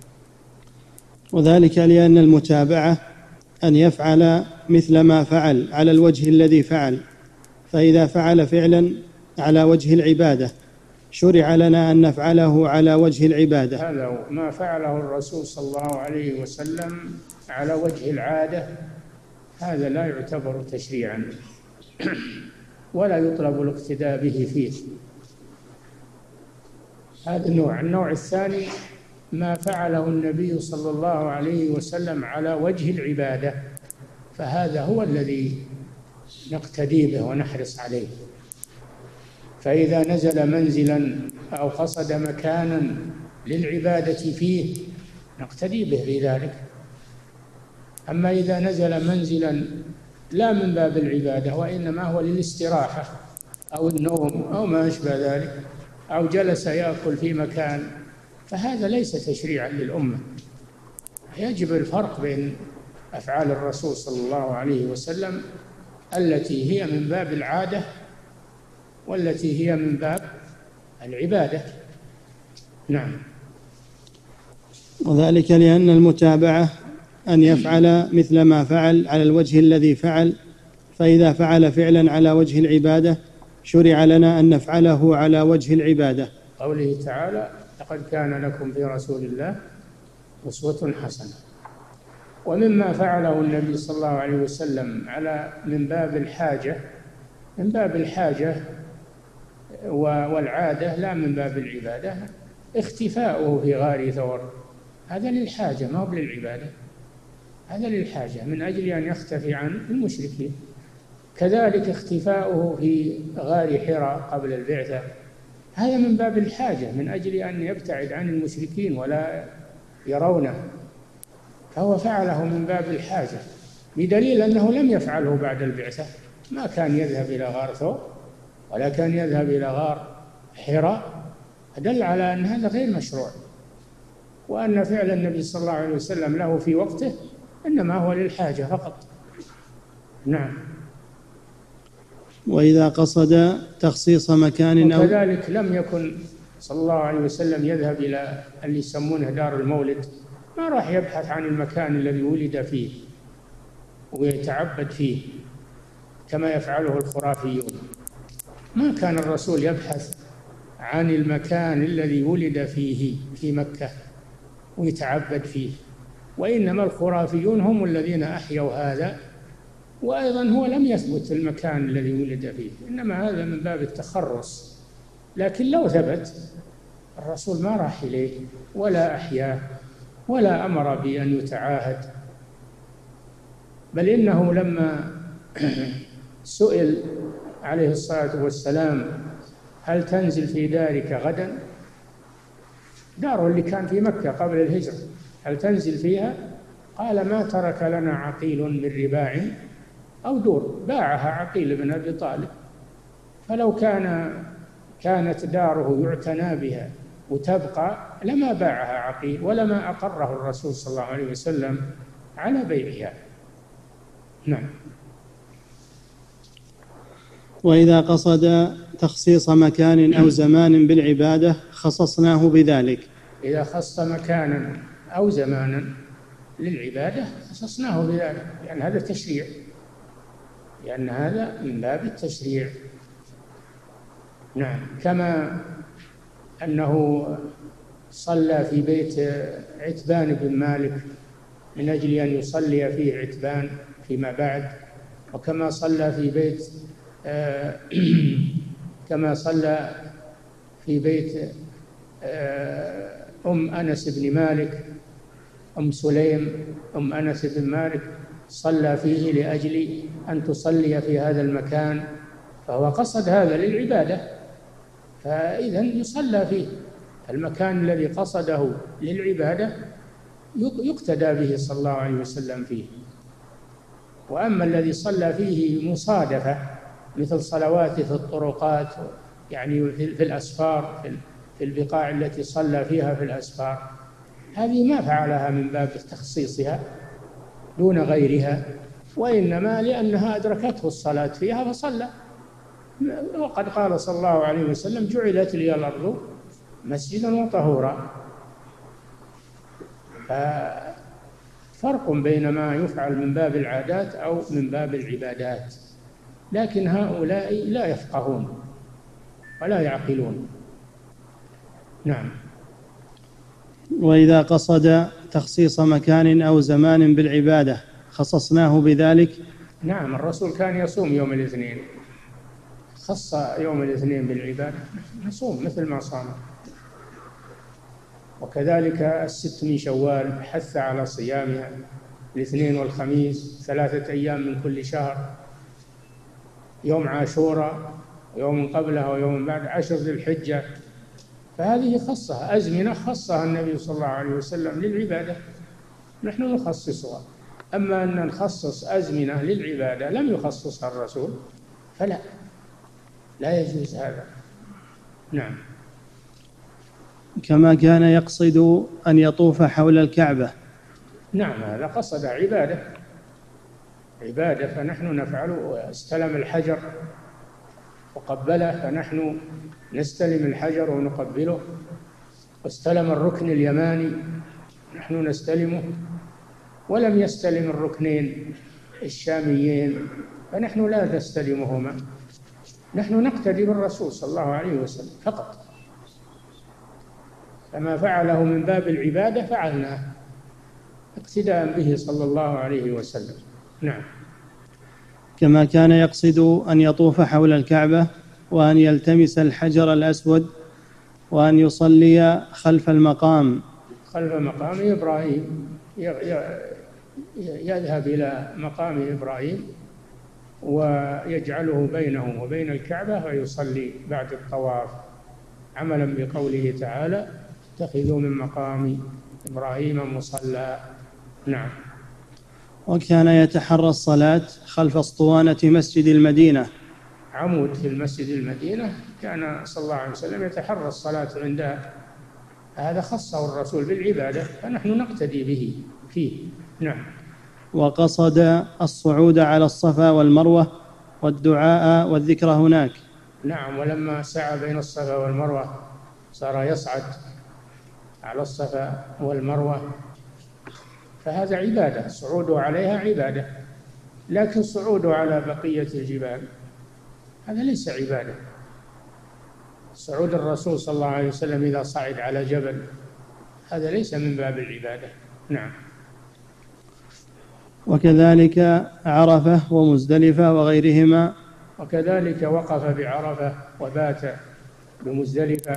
وذلك لأن المتابعة أن يفعل مثل ما فعل على الوجه الذي فعل، فإذا فعل فعلا على وجه العبادة شرع لنا أن نفعله على وجه العبادة. هذا ما فعله الرسول صلى الله عليه وسلم على وجه العادة، هذا لا يعتبر تشريعا ولا يطلب الاقتداء به فيه. هذا النوع. النوع الثاني ما فعله النبي صلى الله عليه وسلم على وجه العبادة، فهذا هو الذي نقتدي به ونحرص عليه. فإذا نزل منزلا أو قصد مكانا للعبادة فيه نقتدي به بذلك. أما إذا نزل منزلا لا من باب العبادة وإنما هو للاستراحة أو النوم أو ما أشبه ذلك، أو جلس يأكل في مكان، فهذا ليس تشريعا للأمة. يجب الفرق بين أفعال الرسول صلى الله عليه وسلم التي هي من باب العادة والتي هي من باب العبادة. نعم. وذلك لأن المتابعة أن يفعل مثل ما فعل على الوجه الذي فعل، فإذا فعل فعلا على وجه العبادة شرع لنا أن نفعله على وجه العبادة. قوله تعالى: لقد كان لكم في رسول الله أسوة حسنة. ومما فعله النبي صلى الله عليه وسلم على من باب الحاجة، من باب الحاجة والعادة لا من باب العبادة، اختفاؤه في غار ثور، هذا للحاجة ما هو للعبادة، هذا للحاجة من أجل أن يختفي عن المشركين. كذلك اختفاؤه في غار حراء قبل البعثة هذا من باب الحاجة من أجل أن يبتعد عن المشركين ولا يرونه، فهو فعله من باب الحاجة، بدليل أنه لم يفعله بعد البعثة. ما كان يذهب إلى غار ثور ولا كان يذهب إلى غار حراء، دل على أن هذا غير مشروع، وأن فعل النبي صلى الله عليه وسلم له في وقته إنما هو للحاجة فقط. نعم. وإذا قصد تخصيص مكان أو وكذلك لم يكن صلى الله عليه وسلم يذهب إلى اللي يسمونه دار المولد، ما راح يبحث عن المكان الذي ولد فيه ويتعبد فيه كما يفعله الخرافيون. ما كان الرسول يبحث عن المكان الذي ولد فيه في مكة ويتعبد فيه، وإنما الخرافيون هم الذين أحيوا هذا، وأيضا هو لم يثبت المكان الذي ولد فيه، إنما هذا من باب التخرص. لكن لو ثبت الرسول ما راح إليه ولا أحياه ولا أمر بأن يتعاهد، بل إنه لما سئل عليه الصلاة والسلام: هل تنزل في دارك غدا؟ داره اللي كان في مكة قبل الهجرة، هل تنزل فيها؟ قال: ما ترك لنا عقيل من رباع أو دور، باعها عقيل بن أبي طالب، فلو كان كانت داره يعتنى بها وتبقى لما باعها عقيل ولما أقره الرسول صلى الله عليه وسلم على بيعها. نعم. وإذا قصد تخصيص مكان أو زمان بالعبادة خصصناه بذلك. إذا خص مكانا أو زمانا للعبادة خصصناه بذلك، يعني هذا تشريع، لأن هذا من باب التشريع. نعم. كما أنه صلى في بيت عتبان بن مالك من أجل أن يصلي فيه عتبان فيما بعد، وكما صلى في بيت آه كما صلى في بيت آه أم أنس بن مالك، أم سليم أم أنس بن مالك صلى فيه لأجل أن تصلي في هذا المكان، فهو قصد هذا للعبادة، فإذا يصلى فيه. المكان الذي قصده للعبادة يقتدى به صلى الله عليه وسلم فيه. وأما الذي صلى فيه مصادفة مثل صلواته في الطرقات، يعني في الأسفار، في البقاع التي صلى فيها في الأسفار، هذه ما فعلها من باب تخصيصها دون غيرها، وإنما لأنها أدركته الصلاة فيها فصلى. وقد قال صلى الله عليه وسلم: جعلت لي الأرض مسجدا وطهورا. فرق بين ما يفعل من باب العادات أو من باب العبادات، لكن هؤلاء لا يفقهون ولا يعقلون. نعم. وإذا قصد تخصيص مكان أو زمان بالعبادة خصصناه بذلك. نعم. الرسول كان يصوم يوم الاثنين، خص يوم الاثنين بالعبادة، نصوم مثل ما صام. وكذلك الست من شوال حث على صيامها، الاثنين والخميس، ثلاثة أيام من كل شهر، يوم عاشوراء ويوم قبلها ويوم بعد، عشر ذي الحجة. فهذه خصها أزمنة خصها النبي صلى الله عليه وسلم للعبادة، نحن نخصصها. أما أن نخصص أزمنة للعبادة لم يخصصها الرسول فلا، لا يجوز هذا. نعم. كما كان يقصد أن يطوف حول الكعبة. نعم، هذا قصد عبادة عبادة فنحن نفعله. استلم الحجر وقبله فنحن نستلم الحجر ونقبله، واستلم الركن اليماني نحن نستلمه، ولم يستلم الركنين الشاميين فنحن لا نستلمهما، نحن نقتدي بالرسول صلى الله عليه وسلم فقط، فما فعله من باب العبادة فعلناه اقتداء به صلى الله عليه وسلم. نعم. كما كان يقصد أن يطوف حول الكعبة وأن يلتمس الحجر الأسود وأن يصلي خلف المقام خلف مقام إبراهيم، يذهب إلى مقام إبراهيم ويجعله بينه وبين الكعبة ويصلي بعد الطواف، عملا بقوله تعالى: اتخذوا من مقام إبراهيم مصلى. نعم. وكان يتحرى الصلاة خلف اسطوانة مسجد المدينة، عمود في المسجد المدينة، كان صلى الله عليه وسلم يتحرى الصلاة عندها، هذا خصه الرسول بالعبادة فنحن نقتدي به فيه. نعم. وقصد الصعود على الصفا والمروة والدعاء والذكر هناك. نعم. ولما سعى بين الصفا والمروة صار يصعد على الصفا والمروة، فهذا عبادة، صعوده عليها عبادة، لكن صعوده على بقية الجبال هذا ليس عبادة. صعود الرسول صلى الله عليه وسلم إذا صعد على جبل هذا ليس من باب العبادة. نعم. وكذلك عرفة ومزدلفة وغيرهما. وكذلك وقف بعرفة وبات بمزدلفة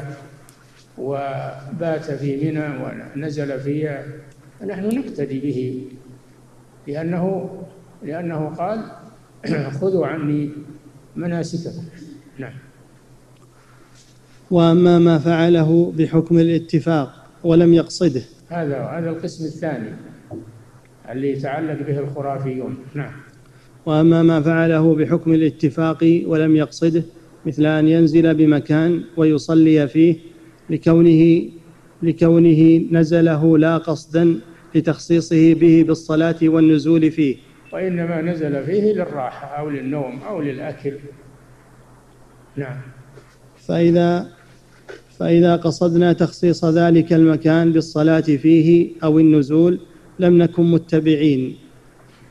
وبات في منى ونزل فيها، فنحن نقتدي به لأنه لأنه قال: خذوا عني مناسككم. نعم. وأما ما فعله بحكم الاتفاق ولم يقصده، هذا هذا القسم الثاني اللي يتعلق به الخرافيون. نعم. وأما ما فعله بحكم الاتفاق ولم يقصده، مثل أن ينزل بمكان ويصلي فيه لكونه لكونه نزله لا قصدا لتخصيصه به بالصلاة والنزول فيه، وإنما نزل فيه للراحة أو للنوم أو للأكل. نعم. فإذا فإذا قصدنا تخصيص ذلك المكان بالصلاة فيه أو النزول لم نكن متبعين،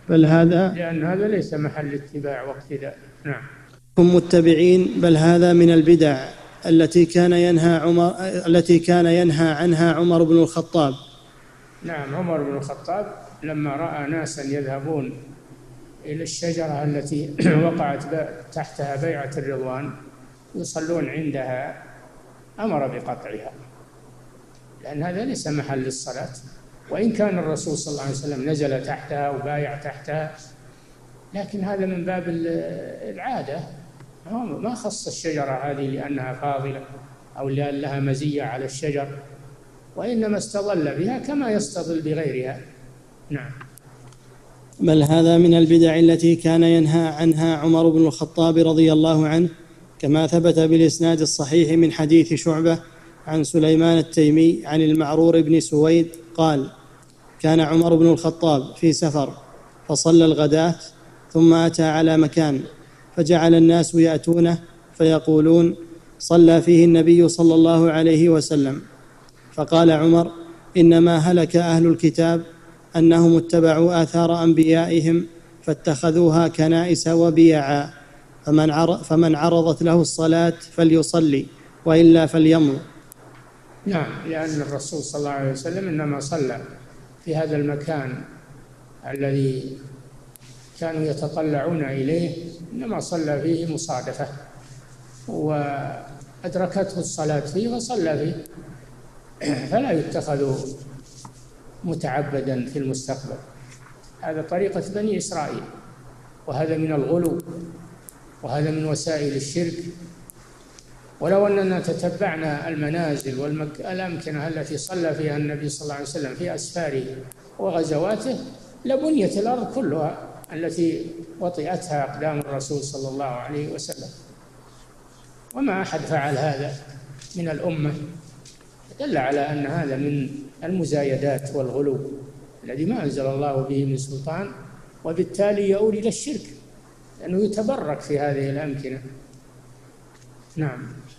بل هذا لأن هذا ليس محل اتباع واقتداء. نعم. هم متبعين، بل هذا من البدع التي كان ينهى عمر التي كان ينهى عنها عمر بن الخطاب. نعم، عمر بن الخطاب لما رأى ناسا يذهبون إلى الشجرة التي وقعت تحتها بيعة الرضوان يصلون عندها أمر بقطعها، لأن هذا ليس محل للصلاة. وإن كان الرسول صلى الله عليه وسلم نزل تحتها وبايع تحتها، لكن هذا من باب العادة، ما خص الشجرة هذه لأنها فاضلة أو لأن لها مزية على الشجر، وإنما استظل بها كما يستظل بغيرها. نعم. بل هذا من البدع التي كان ينهى عنها عمر بن الخطاب رضي الله عنه، كما ثبت بالإسناد الصحيح من حديث شعبة عن سليمان التيمي عن المعرور بن سويد قال: كان عمر بن الخطاب في سفر فصلى الغداة ثم أتى على مكان فجعل الناس يأتونه فيقولون: صلى فيه النبي صلى الله عليه وسلم. فقال عمر: إنما هلك أهل الكتاب أنهم اتبعوا آثار أنبيائهم فاتخذوها كنائس وبيعا، فمن, عر فمن عرضت له الصلاة فليصلي وإلا فليمض. نعم، لأن الرسول صلى الله عليه وسلم إنما صلى في هذا المكان الذي كانوا يتطلعون إليه، إنما صلى فيه مصادفة وأدركته الصلاة فيه وصلى فيه، فلا يتخذ متعبدا في المستقبل. هذا طريقة بني إسرائيل، وهذا من الغلو، وهذا من وسائل الشرك. ولو أننا تتبعنا المنازل والأمكنة التي صلى فيها النبي صلى الله عليه وسلم في أسفاره وغزواته لبنيت الأرض كلها التي وطئتها أقدام الرسول صلى الله عليه وسلم، وما أحد فعل هذا من الأمة، دل على أن هذا من المزايدات والغلو الذي ما أنزل الله به من سلطان، وبالتالي يؤول إلى الشرك لأنه يتبرك في هذه الأمكنة. نعم.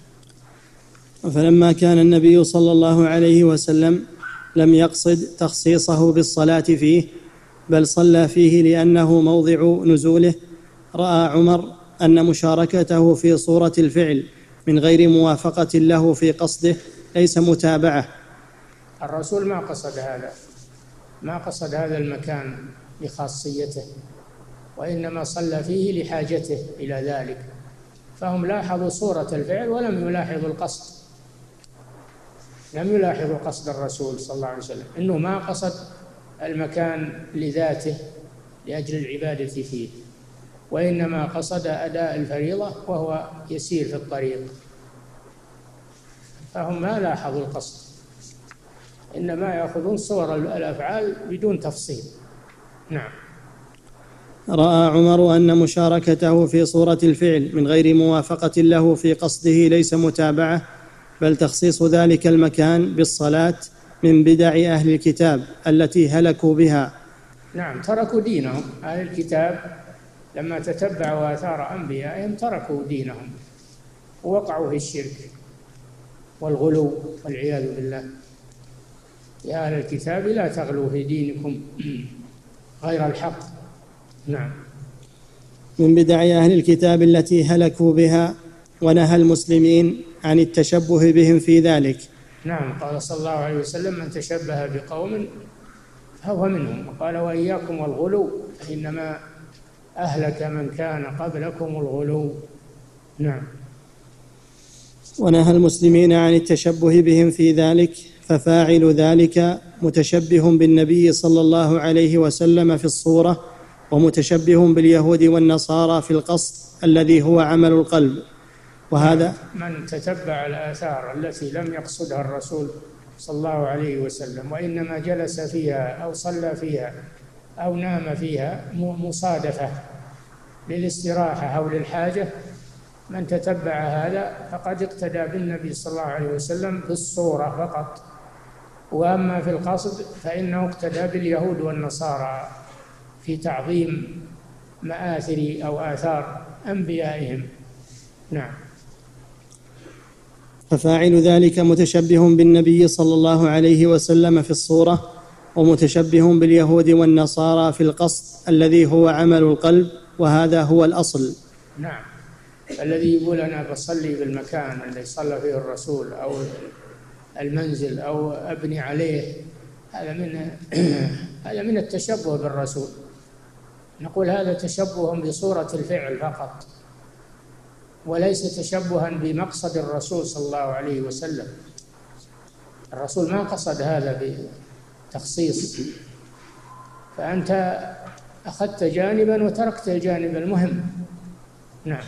فلما كان النبي صلى الله عليه وسلم لم يقصد تخصيصه بالصلاة فيه، بل صلى فيه لأنه موضع نزوله، رأى عمر أن مشاركته في صورة الفعل من غير موافقة له في قصده ليس متابعة. الرسول ما قصد هذا، ما قصد هذا المكان لخاصيته، وإنما صلى فيه لحاجته إلى ذلك، فهم لاحظوا صورة الفعل ولم يلاحظوا القصد، لم يلاحظوا قصد الرسول صلى الله عليه وسلم، إنه ما قصد المكان لذاته لأجل العبادة فيه، وإنما قصد أداء الفريضة وهو يسير في الطريق، فهم ما لاحظوا القصد، إنما يأخذون صور الأفعال بدون تفصيل. نعم. رأى عمر أن مشاركته في صورة الفعل من غير موافقة له في قصده ليس متابعة، بل تخصيص ذلك المكان بالصلاة من بدع أهل الكتاب التي هلكوا بها. نعم، تركوا دينهم. أهل الكتاب لما تتبعوا آثار أنبيائهم تركوا دينهم ووقعوا في الشرك والغلو والعياذ بالله. يا أهل الكتاب لا تغلوا في دينكم غير الحق. نعم. من بدع أهل الكتاب التي هلكوا بها، ونهى المسلمين عن التشبه بهم في ذلك. نعم، قال صلى الله عليه وسلم: من تشبه بقوم فهو منهم، وقال: وإياكم والغلو فإنما أهلك من كان قبلكم الغلو. نعم. ونهى المسلمين عن التشبه بهم في ذلك، ففاعل ذلك متشبه بالنبي صلى الله عليه وسلم في الصورة، ومتشبه باليهود والنصارى في القصد الذي هو عمل القلب. وهذا من تتبع الآثار التي لم يقصدها الرسول صلى الله عليه وسلم، وإنما جلس فيها أو صلى فيها أو نام فيها مصادفة للاستراحة أو للحاجة، من تتبع هذا فقد اقتدى بالنبي صلى الله عليه وسلم في الصورة فقط، وأما في القصد فإنه اقتدى باليهود والنصارى في تعظيم مآثر أو آثار أنبيائهم. نعم. ففاعل ذلك متشبه بالنبي صلى الله عليه وسلم في الصورة، ومتشبه باليهود والنصارى في القصد الذي هو عمل القلب، وهذا هو الأصل. نعم. الذي يقول أنا بصلي بالمكان اللي صلى فيه الرسول أو المنزل أو أبني عليه، هذا من هذا من التشبه بالرسول. نقول هذا تشبه بصورة الفعل فقط، وليس تشبها بمقصد الرسول صلى الله عليه وسلم. الرسول ما قصد هذا بتخصيص، فأنت أخذت جانبا وتركت الجانب المهم. نعم.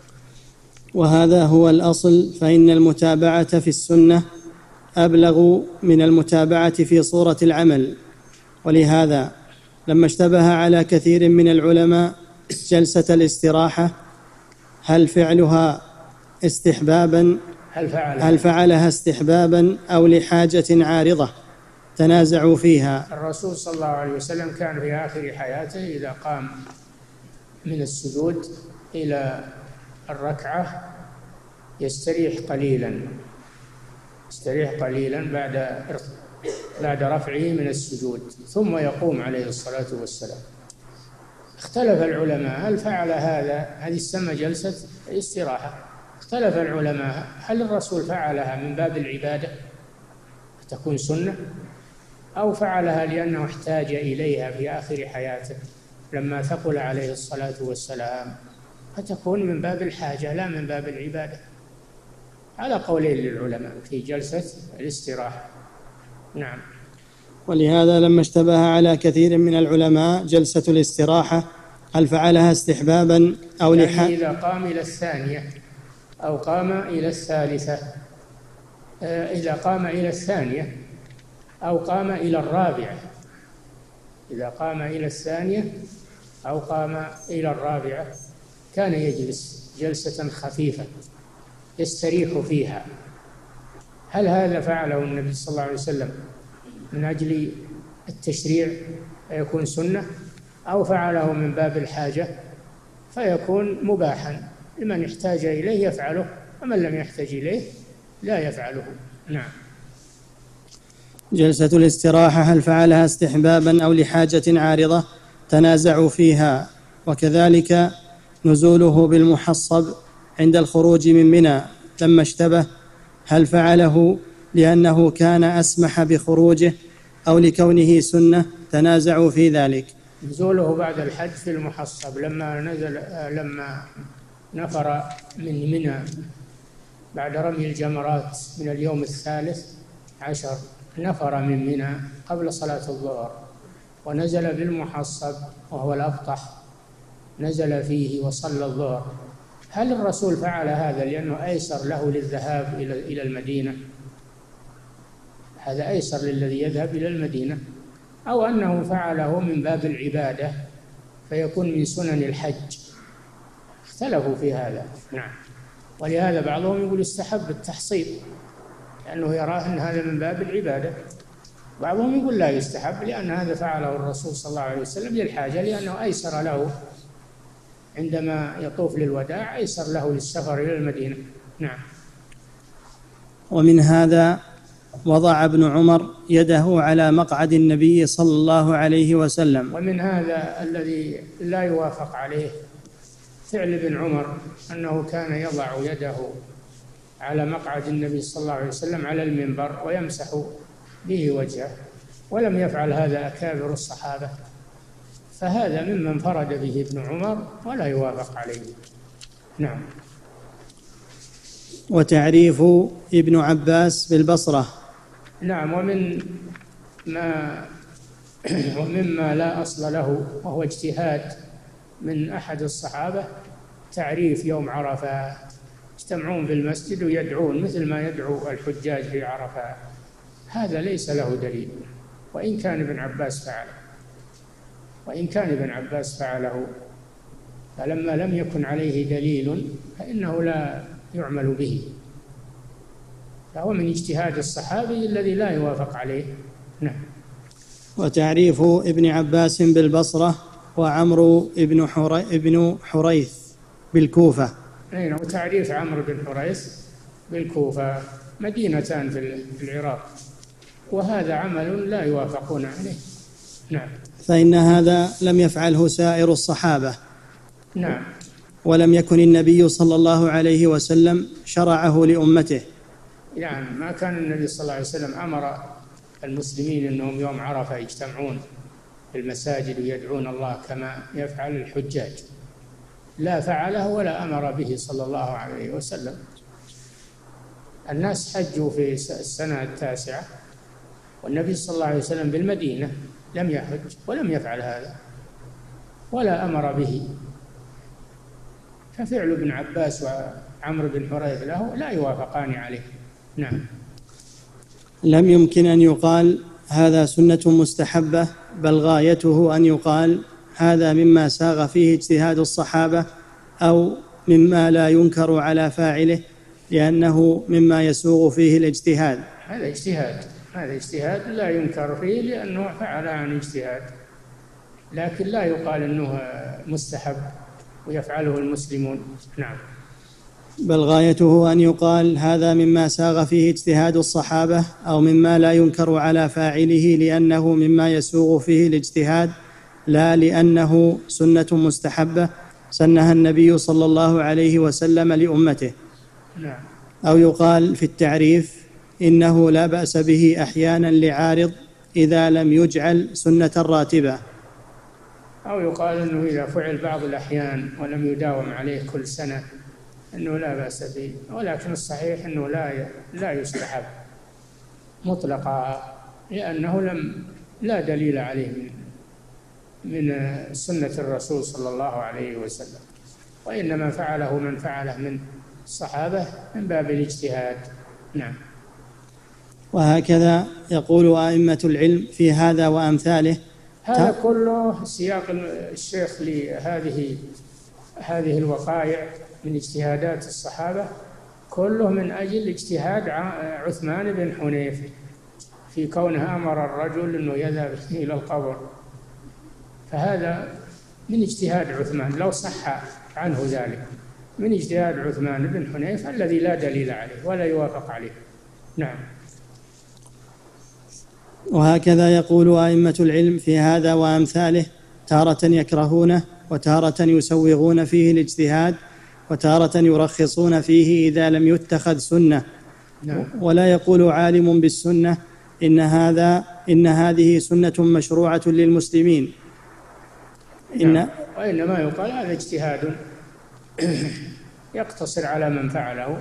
وهذا هو الأصل، فإن المتابعة في السنة أبلغ من المتابعة في صورة العمل. ولهذا لما اشتبه على كثير من العلماء جلسة الاستراحة هل فعلها استحبابا هل فعلها, هل فعلها استحبابا أو لحاجة عارضة تنازعوا فيها. الرسول صلى الله عليه وسلم كان في آخر حياته إذا قام من السجود إلى الركعة يستريح قليلا يستريح قليلا بعد بعد رفعه من السجود، ثم يقوم عليه الصلاة والسلام. اختلف العلماء هل فعل هذا، هذه تسمى جلسة الاستراحة. اختلف العلماء هل الرسول فعلها من باب العبادة تكون سنة، أو فعلها لأنه احتاج إليها في آخر حياته لما ثقل عليه الصلاة والسلام، فتكون من باب الحاجة لا من باب العبادة. على قولين للعلماء في جلسة الاستراحة. نعم. ولهذا لما اشتبه على كثير من العلماء جلسة الاستراحة هل فعلها استحبابا أو يعني لحاجة، إذا قام إلى الثانية أو قام إلى الثالثة، إذا قام إلى الثانية أو قام إلى الرابعة إذا قام إلى الثانية أو قام إلى الرابعة كان يجلس جلسة خفيفة يستريح فيها. هل هذا فعله النبي صلى الله عليه وسلم من أجل التشريع فيكون سنة، أو فعله من باب الحاجة فيكون مباحا لمن احتاج إليه يفعله، ومن لم يحتاج إليه لا يفعله. نعم. جلسة الاستراحة هل فعلها استحبابا أو لحاجة عارضة تنازعوا فيها. وكذلك نزوله بالمحصب عند الخروج من منى لما اشتبه هل فعله لأنه كان أسمح بخروجه أو لكونه سنة تنازعوا في ذلك. نزوله بعد الحج في المحصب لما نزل لما نفر من منى بعد رمي الجمرات من اليوم الثالث عشر، نفر من منى قبل صلاة الظهر ونزل بالمحصب وهو الأبطح، نزل فيه وصلى الظهر. هل الرسول فعل هذا لأنه أيسر له للذهاب إلى المدينة، هذا أيسر للذي يذهب إلى المدينة، أو أنه فعله من باب العبادة فيكون من سنن الحج؟ اختلفوا في هذا. نعم. ولهذا بعضهم يقول يستحب التحصيب لأنه يراه أن هذا من باب العبادة، بعضهم يقول لا يستحب لأن هذا فعله الرسول صلى الله عليه وسلم للحاجة لأنه أيسر له عندما يطوف للوداع، أيسر له للسفر إلى المدينة. نعم. ومن هذا وضع ابن عمر يده على مقعد النبي صلى الله عليه وسلم. ومن هذا الذي لا يوافق عليه فعل ابن عمر أنه كان يضع يده على مقعد النبي صلى الله عليه وسلم على المنبر ويمسح به وجهه، ولم يفعل هذا أكابر الصحابة، فهذا ممن انفرد به ابن عمر ولا يوافق عليه. نعم. وتعريف ابن عباس بالبصرة. نعم. ومن ما ومما لا أصل له وهو اجتهاد من أحد الصحابة تعريف يوم عرفة، يجتمعون في المسجد ويدعون مثل ما يدعو الحجاج في عرفة، هذا ليس له دليل، وإن كان ابن عباس فعله وإن كان ابن عباس فعله فلما لم يكن عليه دليل فإنه لا يعمل به، فهو من اجتهاد الصحابي الذي لا يوافق عليه. نعم. وتعريف ابن عباس بالبصرة وعمرو ابن حري ابن حريث بالكوفة. أين وتعريف عمرو بن حريث بالكوفة، مدينتان في العراق. وهذا عمل لا يوافقون عليه. نعم. فإن هذا لم يفعله سائر الصحابة. نعم. ولم يكن النبي صلى الله عليه وسلم شرعه لأمته. يعني ما كان النبي صلى الله عليه وسلم أمر المسلمين أنهم يوم عرفة يجتمعون في المساجد ويدعون الله كما يفعل الحجاج، لا فعله ولا أمر به صلى الله عليه وسلم. الناس حجوا في السنة التاسعة والنبي صلى الله عليه وسلم بالمدينة لم يحج ولم يفعل هذا ولا أمر به، ففعل ابن عباس وعمرو بن حريث له لا يوافقان عليه. نعم. لم يمكن أن يقال هذا سنة مستحبة، بل غايته أن يقال هذا مما ساغ فيه اجتهاد الصحابة أو مما لا ينكر على فاعله لأنه مما يسوغ فيه الاجتهاد. هذا اجتهاد، هذا اجتهاد لا ينكر فيه لأنه فعل عن اجتهاد، لكن لا يقال أنه مستحب ويفعله المسلمون. نعم. بل غايته أن يقال هذا مما ساغ فيه اجتهاد الصحابة أو مما لا ينكر على فاعله لأنه مما يسوغ فيه الاجتهاد، لا لأنه سنة مستحبة سنها النبي صلى الله عليه وسلم لأمته. نعم. أو يقال في التعريف إنه لا بأس به أحيانا لعارض إذا لم يجعل سنة راتبة. أو يقال أنه إذا فعل بعض الأحيان ولم يداوم عليه كل سنة أنه لا بأس به، ولكن الصحيح أنه لا لا يستحب مطلقا لأنه لم لا دليل عليه من من سنة الرسول صلى الله عليه وسلم، وإنما فعله من فعله من الصحابة من باب الاجتهاد. نعم. وهكذا يقول أئمة العلم في هذا وأمثاله. هذا كله سياق الشيخ لهذه هذه الوقائع من اجتهادات الصحابة كله من أجل اجتهاد عثمان بن حنيف في كونه أمر الرجل أنه يذهب إلى القبر، فهذا من اجتهاد عثمان لو صح عنه ذلك، من اجتهاد عثمان بن حنيف الذي لا دليل عليه ولا يوافق عليه. نعم. وهكذا يقول أئمة العلم في هذا وأمثاله، تارة يكرهونه وتارة يسوغون فيه الاجتهاد وتارة يرخصون فيه إذا لم يتخذ سنة. نعم. ولا يقول عالم بالسنة إن هذا إن هذه سنة مشروعة للمسلمين. إن نعم. وإنما يقال هذا اجتهاد يقتصر على من فعله،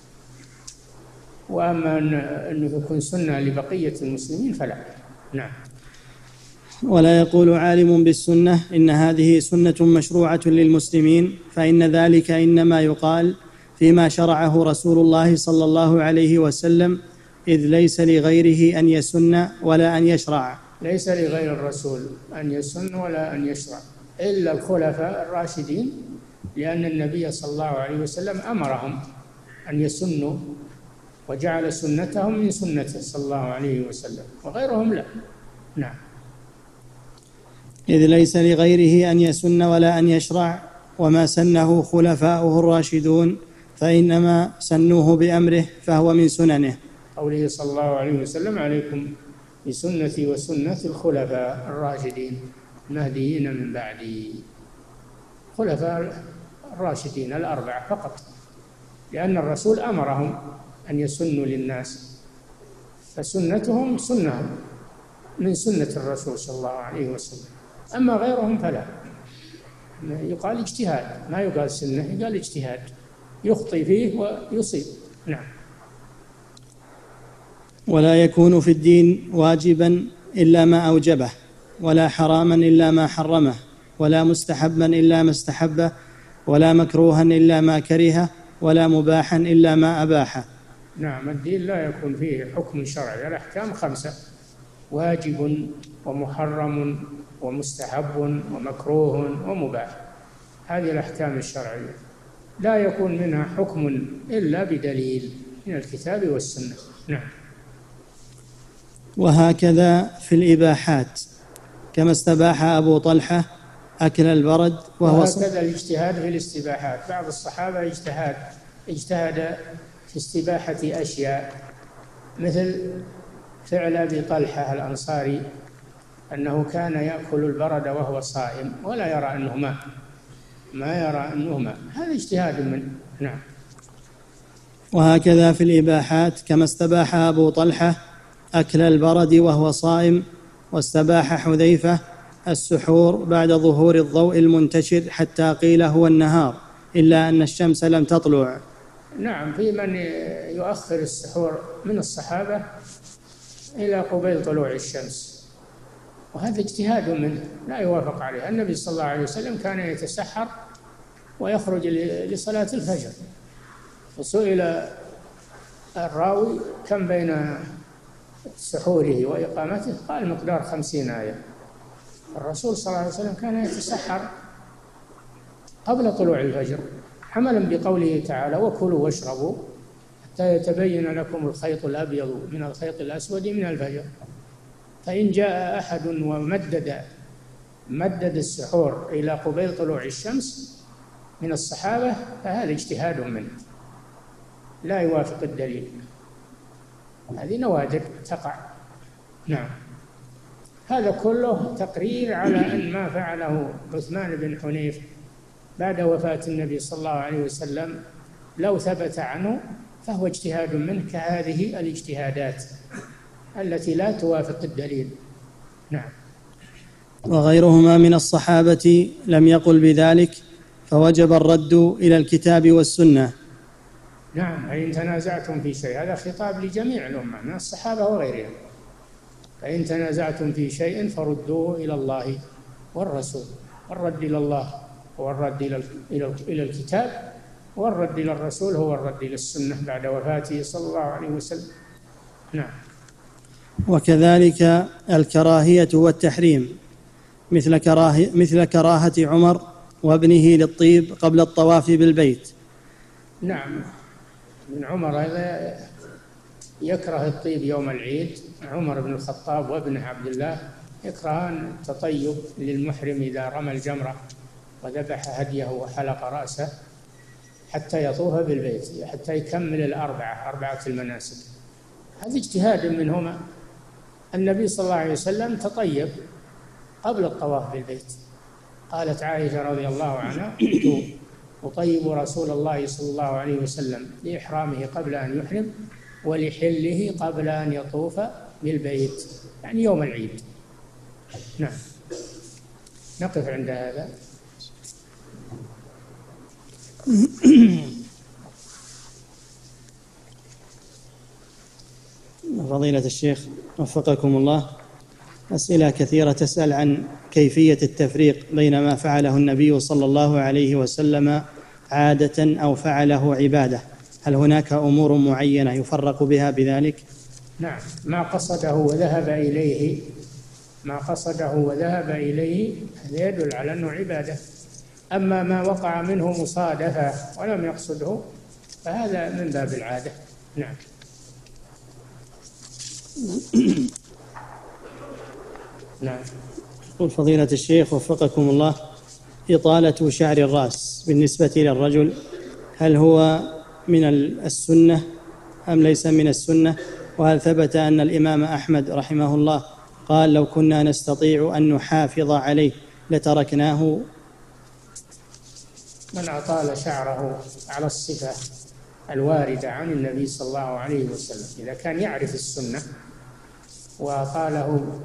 وأما أنه يكون سنة لبقية المسلمين فلا. نعم. ولا يقول عالم بالسنة إن هذه سنة مشروعة للمسلمين، فإن ذلك إنما يقال فيما شرعه رسول الله صلى الله عليه وسلم، إذ ليس لغيره أن يسن ولا أن يشرع. ليس لغير الرسول أن يسن ولا أن يشرع إلا الخلفاء الراشدين، لأن النبي صلى الله عليه وسلم أمرهم أن يسنوا وجعل سنتهم من سنته صلى الله عليه وسلم، وغيرهم لا. نعم. إذ ليس لغيره أن يسن ولا أن يشرع، وما سنه خلفاؤه الراشدون فإنما سنوه بأمره فهو من سننه. قوله صلى الله عليه وسلم: عليكم بسنتي وسنة الخلفاء الراشدين المهديين من بعدي. خلفاء الراشدين الأربعة فقط، لأن الرسول أمرهم أن يسنوا للناس، فسنتهم سنة من سنة الرسول صلى الله عليه وسلم. أما غيرهم فلا، يقال اجتهاد، ما يقال سنة، يقال اجتهاد، يخطئ فيه ويصيب. نعم. ولا يكون في الدين واجبا إلا ما أوجبه، ولا حراما إلا ما حرمه، ولا مستحبا إلا ما استحبه، ولا مكروها إلا ما كرهه، ولا مباحا إلا ما أباحه. نعم. الدين لا يكون فيه حكم شرعي، الأحكام خمسة: واجب ومحرم ومستحب ومكروه ومباح. هذه الأحكام الشرعية لا يكون منها حكم إلا بدليل من الكتاب والسنة. نعم. وهكذا في الإباحات، كما استباح أبو طلحة أكل البرد وهو وهكذا الاجتهاد في الاستباحات. بعض الصحابة اجتهاد اجتهد في استباحة أشياء مثل فعل أبي طلحة الأنصاري أنه كان يأكل البرد وهو صائم ولا يرى أنه ماء، ما يرى أنه ماء، هذا اجتهاد منه. نعم. وهكذا في الإباحات، كما استباح أبو طلحة أكل البرد وهو صائم، واستباح حذيفة السحور بعد ظهور الضوء المنتشر حتى قيل هو النهار، إلا أن الشمس لم تطلع. نعم، في من يؤخر السحور من الصحابة إلى قبيل طلوع الشمس، وهذا اجتهاد منه لا يوافق عليه. النبي صلى الله عليه وسلم كان يتسحر ويخرج لصلاة الفجر، وسئل الراوي كم بين سحوره وإقامته، قال مقدار خمسين آية. الرسول صلى الله عليه وسلم كان يتسحر قبل طلوع الفجر، حملا بقوله تعالى: وكلوا واشربوا حتى يتبين لكم الخيط الأبيض من الخيط الأسود من الفجر. فإن جاء أحد ومدد مدد السحور إلى قبيل طلوع الشمس من الصحابة فهذا اجتهاد منه لا يوافق الدليل، هذه نوادر تقع. نعم. هذا كله تقرير على أن ما فعله عثمان بن حنيف بعد وفاة النبي صلى الله عليه وسلم لو ثبت عنه فهو اجتهاد منه كهذه الاجتهادات التي لا توافق الدليل. نعم. وغيرهما من الصحابة لم يقل بذلك، فوجب الرد إلى الكتاب والسنة. نعم، فإن تنازعتم في شيء، هذا خطاب لجميع الأمة من الصحابة وغيرهم، فإن تنازعتم في شيء فردوه إلى الله والرسول. الرد إلى الله هو الرد إلى الكتاب، والرد إلى الرسول هو الرد إلى السنة بعد وفاته صلى الله عليه وسلم. نعم. وكذلك الكراهية والتحريم، مثل كراهية مثل كراهة عمر وابنه للطيب قبل الطواف بالبيت. نعم، ابن عمر هذا يكره الطيب يوم العيد، عمر بن الخطاب وابنه عبد الله يكرهان التطيب للمحرم إذا رمى الجمرة وذبح هديه وحلق رأسه حتى يطوف بالبيت، حتى يكمل الأربعة أربعة المناسك. هذا اجتهاد منهما. النبي صلى الله عليه وسلم تطيب قبل الطواف بالبيت، قالت عائشة رضي الله عنها: كنت أطيب رسول الله صلى الله عليه وسلم لإحرامه قبل أن يحرم ولحله قبل أن يطوف بالبيت، يعني يوم العيد. نعم. نقف عند هذا. فضيلة الشيخ وفقكم الله، أسئلة كثيرة تسأل عن كيفية التفريق بين ما فعله النبي صلى الله عليه وسلم عادة أو فعله عبادة، هل هناك أمور معينة يفرق بها بذلك؟ نعم، ما قصده وذهب إليه ما قصده وذهب إليه هذا يدل على أنه عبادة. أما ما وقع منه مصادفة ولم يقصده فهذا من باب العادة. نعم. نعم. يقول فضيلة الشيخ وفقكم الله: إطالة شعر الرأس بالنسبة للرجل هل هو من السنة أم ليس من السنة؟ وهل ثبت أن الإمام أحمد رحمه الله قال لو كنا نستطيع أن نحافظ عليه لتركناه؟ من أطال شعره على الصفة الواردة عن النبي صلى الله عليه وسلم إذا كان يعرف السنة وأطاله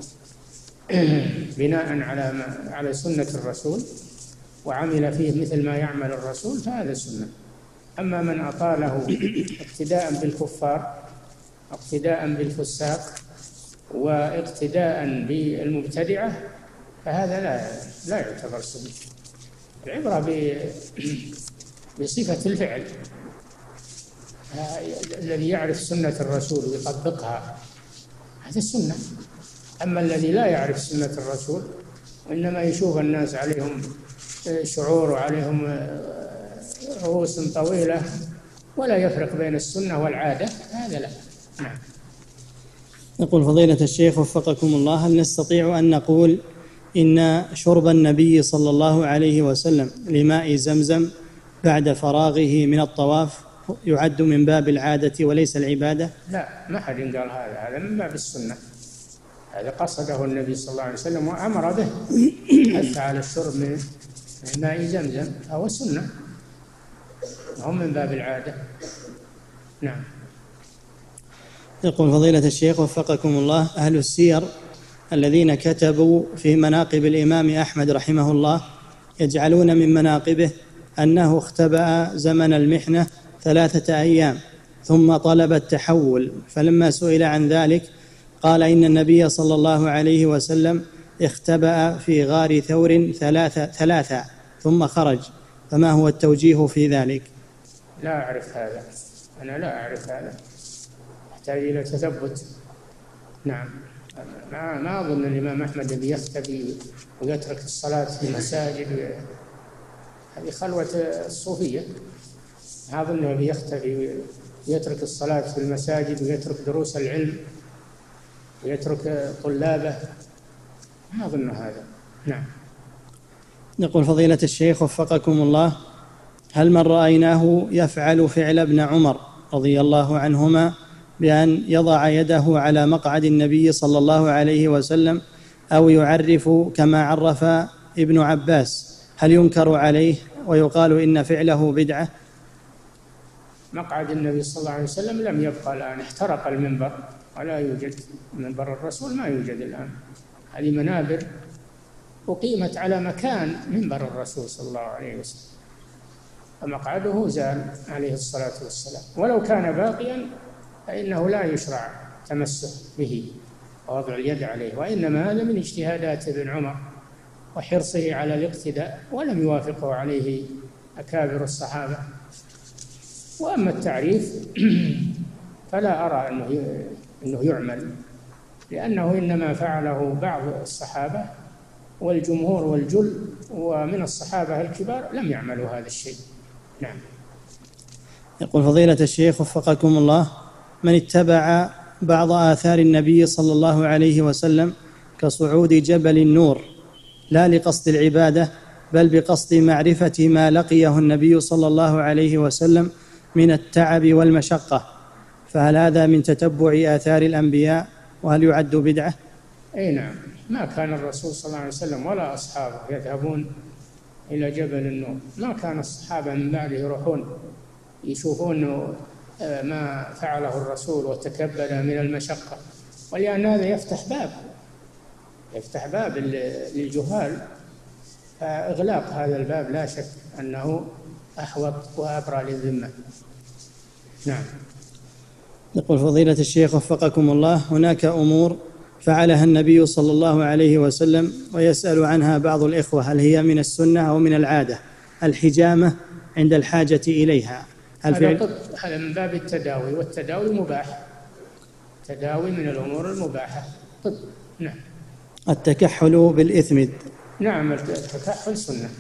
بناء على على سنة الرسول وعمل فيه مثل ما يعمل الرسول فهذا سنة. أما من أطاله اقتداء بالكفار اقتداء بالفساق واقتداء بالمبتدعة فهذا لا لا يعتبر سنة. العبرة بصفة الفعل. الذي يعرف سنة الرسول ويطبقها هذا السنة. أما الذي لا يعرف سنة الرسول وإنما يشوف الناس عليهم شعور وعليهم رؤوس طويلة ولا يفرق بين السنة والعادة هذا لا. نعم. يقول فضيلة الشيخ وفقكم الله: هل نستطيع أن نقول إن شرب النبي صلى الله عليه وسلم لماء زمزم بعد فراغه من الطواف يعد من باب العادة وليس العبادة؟ لا، ما حد قال هذا، هذا من باب السنة، هذا قصده النبي صلى الله عليه وسلم وأمر به، حث على الشرب من ماء زمزم، فهو سنة، هم من باب العادة. نعم. يقول فضيلة الشيخ وفقكم الله، أهل السير الذين كتبوا في مناقب الإمام أحمد رحمه الله يجعلون من مناقبه أنه اختبأ زمن المحنة ثلاثة أيام ثم طلب التحول، فلما سئل عن ذلك قال إن النبي صلى الله عليه وسلم اختبأ في غار ثور ثلاثة, ثلاثة ثم خرج، فما هو التوجيه في ذلك؟ لا أعرف هذا، أنا لا أعرف هذا، يحتاج إلى تثبت. نعم. ما ما أظن الإمام أحمد الذي يختفي ويترك الصلاة في المساجد، هذه خلوة الصوفية، ما أظن الذي يختفي ويترك الصلاة في المساجد ويترك دروس العلم ويترك طلابه، ما أظن هذا. نعم. يقول فضيلة الشيخ وفقكم الله، هل من رأيناه يفعل فعل ابن عمر رضي الله عنهما بأن يضع يده على مقعد النبي صلى الله عليه وسلم أو يعرف كما عرف ابن عباس، هل ينكر عليه ويقال إن فعله بدعة؟ مقعد النبي صلى الله عليه وسلم لم يبقى الآن، احترق المنبر ولا يوجد منبر الرسول، ما يوجد الآن، هذه منابر أقيمت على مكان منبر الرسول صلى الله عليه وسلم، فمقعده زال عليه الصلاة والسلام، ولو كان باقيا فإنه لا يشرع تمسك به ووضع اليد عليه، وإنما هذا من اجتهادات ابن عمر وحرصه على الاقتداء، ولم يوافقه عليه أكابر الصحابة. وأما التعريف فلا أرى أنه أنه يعمل، لأنه إنما فعله بعض الصحابة، والجمهور والجل ومن الصحابة الكبار لم يعملوا هذا الشيء. نعم. يقول فضيلة الشيخ وفقكم الله، من اتبع بعض آثار النبي صلى الله عليه وسلم كصعود جبل النور لا لقصد العبادة بل بقصد معرفة ما لقيه النبي صلى الله عليه وسلم من التعب والمشقة، فهل هذا من تتبع آثار الأنبياء وهل يعد بدعة؟ أي نعم، ما كان الرسول صلى الله عليه وسلم ولا أصحابه يذهبون إلى جبل النور، ما كان الصحابة من بعده يروحون يشوفون ما فعله الرسول وتكبد من المشقة، ولأن هذا يفتح باب يفتح باب للجهال، فإغلاق هذا الباب لا شك أنه أحوط وأبرى للذمة. نعم. يقول فضيلة الشيخ وفقكم الله، هناك أمور فعلها النبي صلى الله عليه وسلم ويسأل عنها بعض الإخوة هل هي من السنة أو من العادة، الحجامة عند الحاجة إليها، هل هذا هذا من باب التداوي، والتداوي مباح، التداوي من الأمور المباحة طب. نعم. التكحل بالإثمد، نعم التكحل سنة،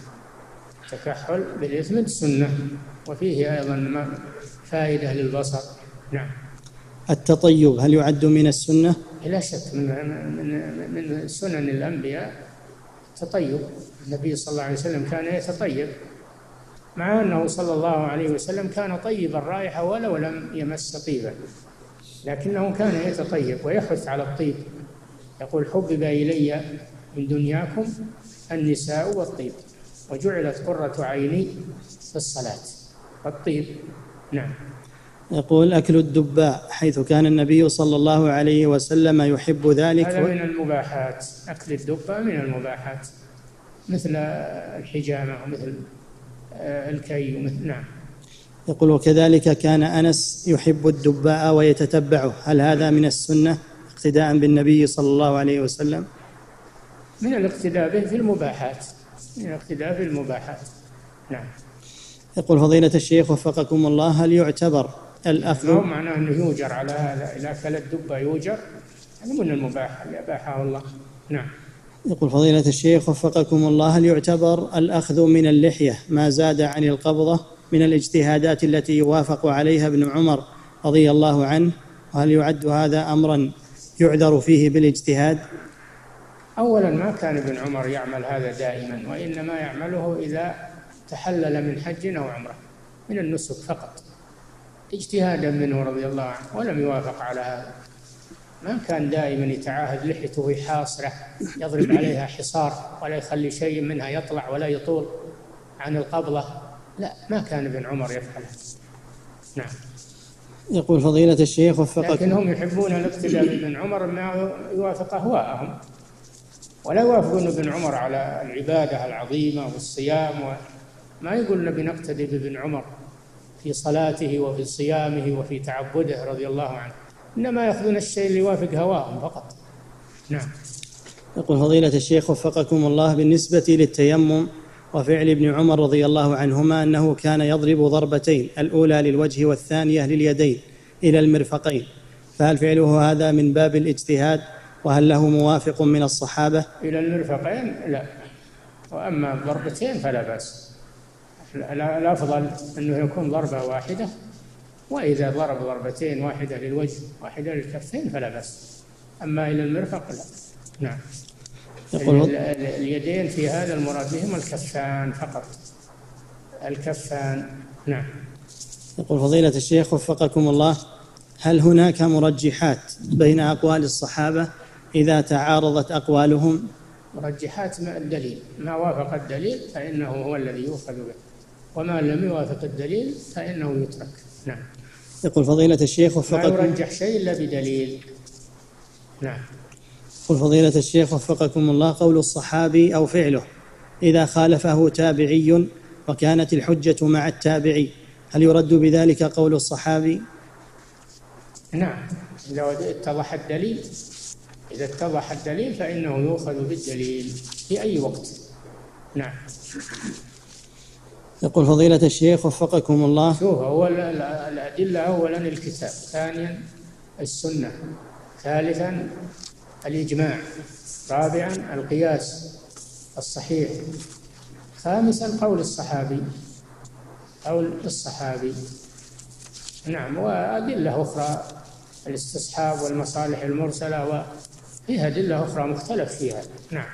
التكحل بالإثمد سنة، وفيه أيضا فائدة للبصر. نعم. التطيب هل يعد من السنة؟ لا شك من من من سنن الأنبياء التطيب، النبي صلى الله عليه وسلم كان يتطيب، مع أنه صلى الله عليه وسلم كان طيب الرائحة ولو لم يمس طيبا، لكنه كان يتطيب ويحث على الطيب، يقول حبب إلي من دنياكم النساء والطيب وجعلت قرة عيني في الصلاة والطيب. نعم. يقول أكل الدباء حيث كان النبي صلى الله عليه وسلم يحب ذلك، هذا من المباحات، أكل الدباء من المباحات مثل الحجامة ومثل الكي ومثل. نعم. يقول وكذلك كان أنس يحب الدباء ويتتبعه، هل هذا من السنة اقتداء بالنبي صلى الله عليه وسلم؟ من الاقتداء به في المباحات، من الاقتداء في المباحات. نعم. يقول فضيلة الشيخ وفقكم الله، هل يعتبر الأخذ؟ ما هو معناه أنه يوجر على هذا، إذا أكل الدبة يوجر، هذا من المباح اللي أباحه الله. نعم. يقول فضيلة الشيخ وفقكم الله، هل يعتبر الأخذ من اللحية ما زاد عن القبضة من الاجتهادات التي يوافق عليها ابن عمر رضي الله عنه، وهل يعد هذا أمرا يعذر فيه بالاجتهاد؟ أولا ما كان ابن عمر يعمل هذا دائما، وإنما يعمله إذا تحلل من حج أو عمرة من النسك فقط، اجتهادا منه رضي الله عنه، ولم يوافق على هذا. ما كان دائما يتعاهد لحيته حاصرة يضرب عليها حصار ولا يخلي شيء منها يطلع ولا يطول عن القبضة، لا، ما كان ابن عمر يفعل. نعم. يقول فضيلة الشيخ وفقكم، لكن هم يحبون الاقتداء بابن عمر ما يوافق أهواءهم، ولا يوافقون ابن عمر على العبادة العظيمة والصيام، وما يقول نبي نقتدي بابن عمر في صلاته وفي صيامه وفي تعبده رضي الله عنه، إنما يأخذون الشيء اللي يوافق هواهم فقط. نعم. يقول فضيلة الشيخ وفقكم الله، بالنسبة للتيمم وفعل ابن عمر رضي الله عنهما أنه كان يضرب ضربتين، الأولى للوجه والثانية لليدين إلى المرفقين، فهل فعله هذا من باب الاجتهاد؟ وهل له موافق من الصحابة؟ إلى المرفقين لا، وأما الضربتين فلا بأس. الأفضل أنه يكون ضربة واحدة، وإذا ضرب ضربتين، واحدة للوجه واحدة للكفين، فلا بأس. أما إلى المرفق لا. نعم. اليدين في هذا المراد بهم الكفان فقط، الكفان. نعم. يقول فضيلة الشيخ وفقكم الله، هل هناك مرجحات بين أقوال الصحابة إذا تعارضت أقوالهم؟ مرجحات ما الدليل، ما وافق الدليل فإنه هو الذي يؤخذ به، وما لم يوافق الدليل فإنه يترك. نعم. يقول فضيلة الشيخ وفقكم، ما يرجح شيء إلا بدليل. نعم. يقول فضيلة الشيخ وفقكم الله، قول الصحابي أو فعله إذا خالفه تابعي وكانت الحجة مع التابعي، هل يرد بذلك قول الصحابي؟ نعم، إذا اتضح الدليل، إذا اتضح الدليل فإنه يؤخذ بالدليل في أي وقت. نعم. يقول فضيلة الشيخ وفقكم الله، شوف، هو الأدلة أولا الكتاب، ثانيا السنة، ثالثا الإجماع، رابعا القياس الصحيح، خامسا قول الصحابي، قول الصحابي. نعم. وأدلة أخرى الاستصحاب والمصالح المرسلة، وفيها أدلة أخرى مختلف فيها. نعم.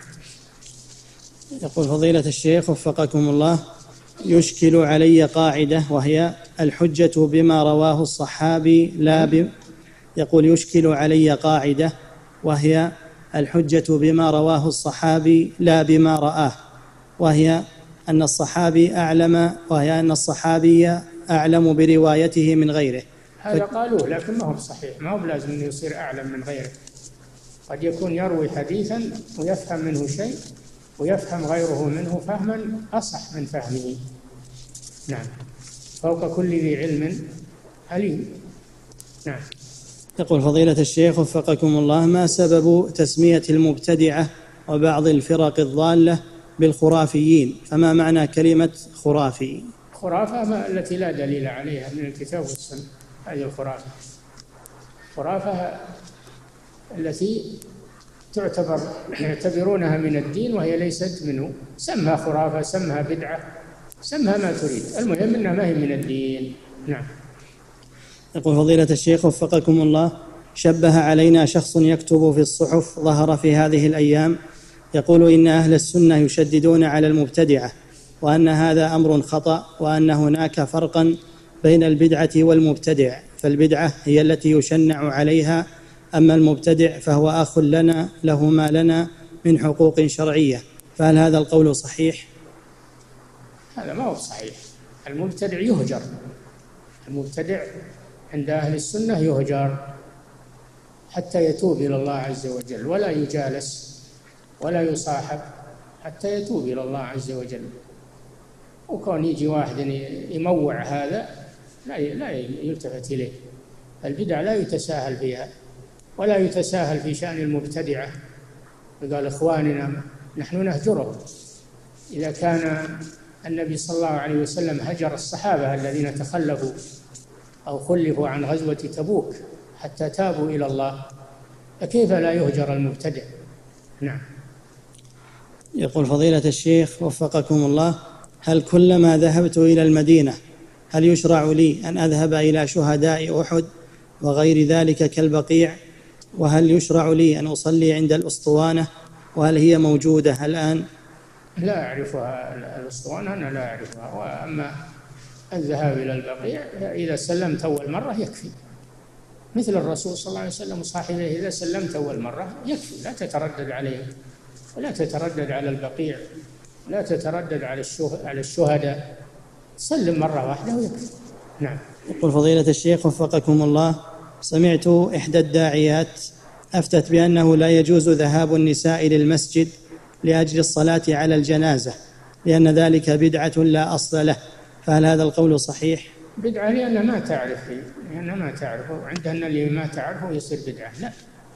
يقول فضيلة الشيخ وفقكم الله، يشكل علي قاعدة وهي الحجة بما رواه الصحابي لا ب... يقول يشكل علي قاعدة وهي الحجة بما رواه الصحابي لا بما رآه، وهي أن الصحابي أعلم وهي أن الصحابي أعلم بروايته من غيره. هذا ف... قالوه، لكن ما هو صحيح، ما هو لازم أنه يصير أعلم من غيره. قد يكون يروي حديثا ويفهم منه شيء ويفهم غيره منه فهما أصح من فهمه. نعم. فوق كل ذي علم عليم. نعم. يقول فضيلة الشيخ وفقكم الله، ما سبب تسمية المبتدعة وبعض الفرق الضالة بالخرافيين؟ فما معنى كلمة خرافي؟ خرافة التي لا دليل عليها من الكتاب والسنة، هذه الخرافة. خرافة التي تعتبر يعتبرونها من الدين وهي ليست منه، سمها خرافة، سمها بدعة، سمها ما تريد، المهم أنها ما هي من الدين. نعم. يقول فضيلة الشيخ وفقكم الله، شبه علينا شخص يكتب في الصحف ظهر في هذه الأيام يقول إن أهل السنة يشددون على المبتدعة، وأن هذا أمر خطأ، وأن هناك فرقا بين البدعة والمبتدع، فالبدعة هي التي يشنع عليها، أما المبتدع فهو أخ لنا له ما لنا من حقوق شرعية، فهل هذا القول صحيح؟ هذا ما هو صحيح. المبتدع يهجر، المبتدع عند أهل السنة يهجر حتى يتوب إلى الله عز وجل، ولا يجالس ولا يصاحب حتى يتوب إلى الله عز وجل. وكون يجي واحد يموع هذا لا لا يلتفت إليه. البدع لا يتساهل فيها، ولا يتساهل في شأن المبتدعة. قال إخواننا نحن نهجرهم. إذا كان النبي صلى الله عليه وسلم هجر الصحابة الذين تخلفوا أو خلفوا عن غزوة تبوك حتى تابوا إلى الله، فكيف لا يهجر المبتدع؟ نعم. يقول فضيلة الشيخ وفقكم الله، هل كلما ذهبت إلى المدينة هل يشرع لي أن أذهب إلى شهداء أحد وغير ذلك كالبقيع؟ وهل يشرع لي أن أصلي عند الأسطوانة؟ وهل هي موجودة الآن؟ لا أعرفها الأسطوانة، أنا لا أعرفها. وأما الذهاب إلى البقيع إذا سلمت أول مرة يكفي، مثل الرسول صلى الله عليه وسلم وصاحبه إذا سلمت أول مرة يكفي، لا تتردد عليه ولا تتردد على البقيع، لا تتردد على على الشهداء، سلم مرة واحدة ويكفي. نعم. يقول فضيلة الشيخ وفقكم الله، سمعت إحدى الداعيات أفتت بأنه لا يجوز ذهاب النساء للمسجد لأجل الصلاة على الجنازة لأن ذلك بدعة لا أصل له، فهل هذا القول صحيح؟ بدعة لأن ما تعرف لأن ما تعرفه عندهن اللي ما تعرفه يصير بدعة. لا،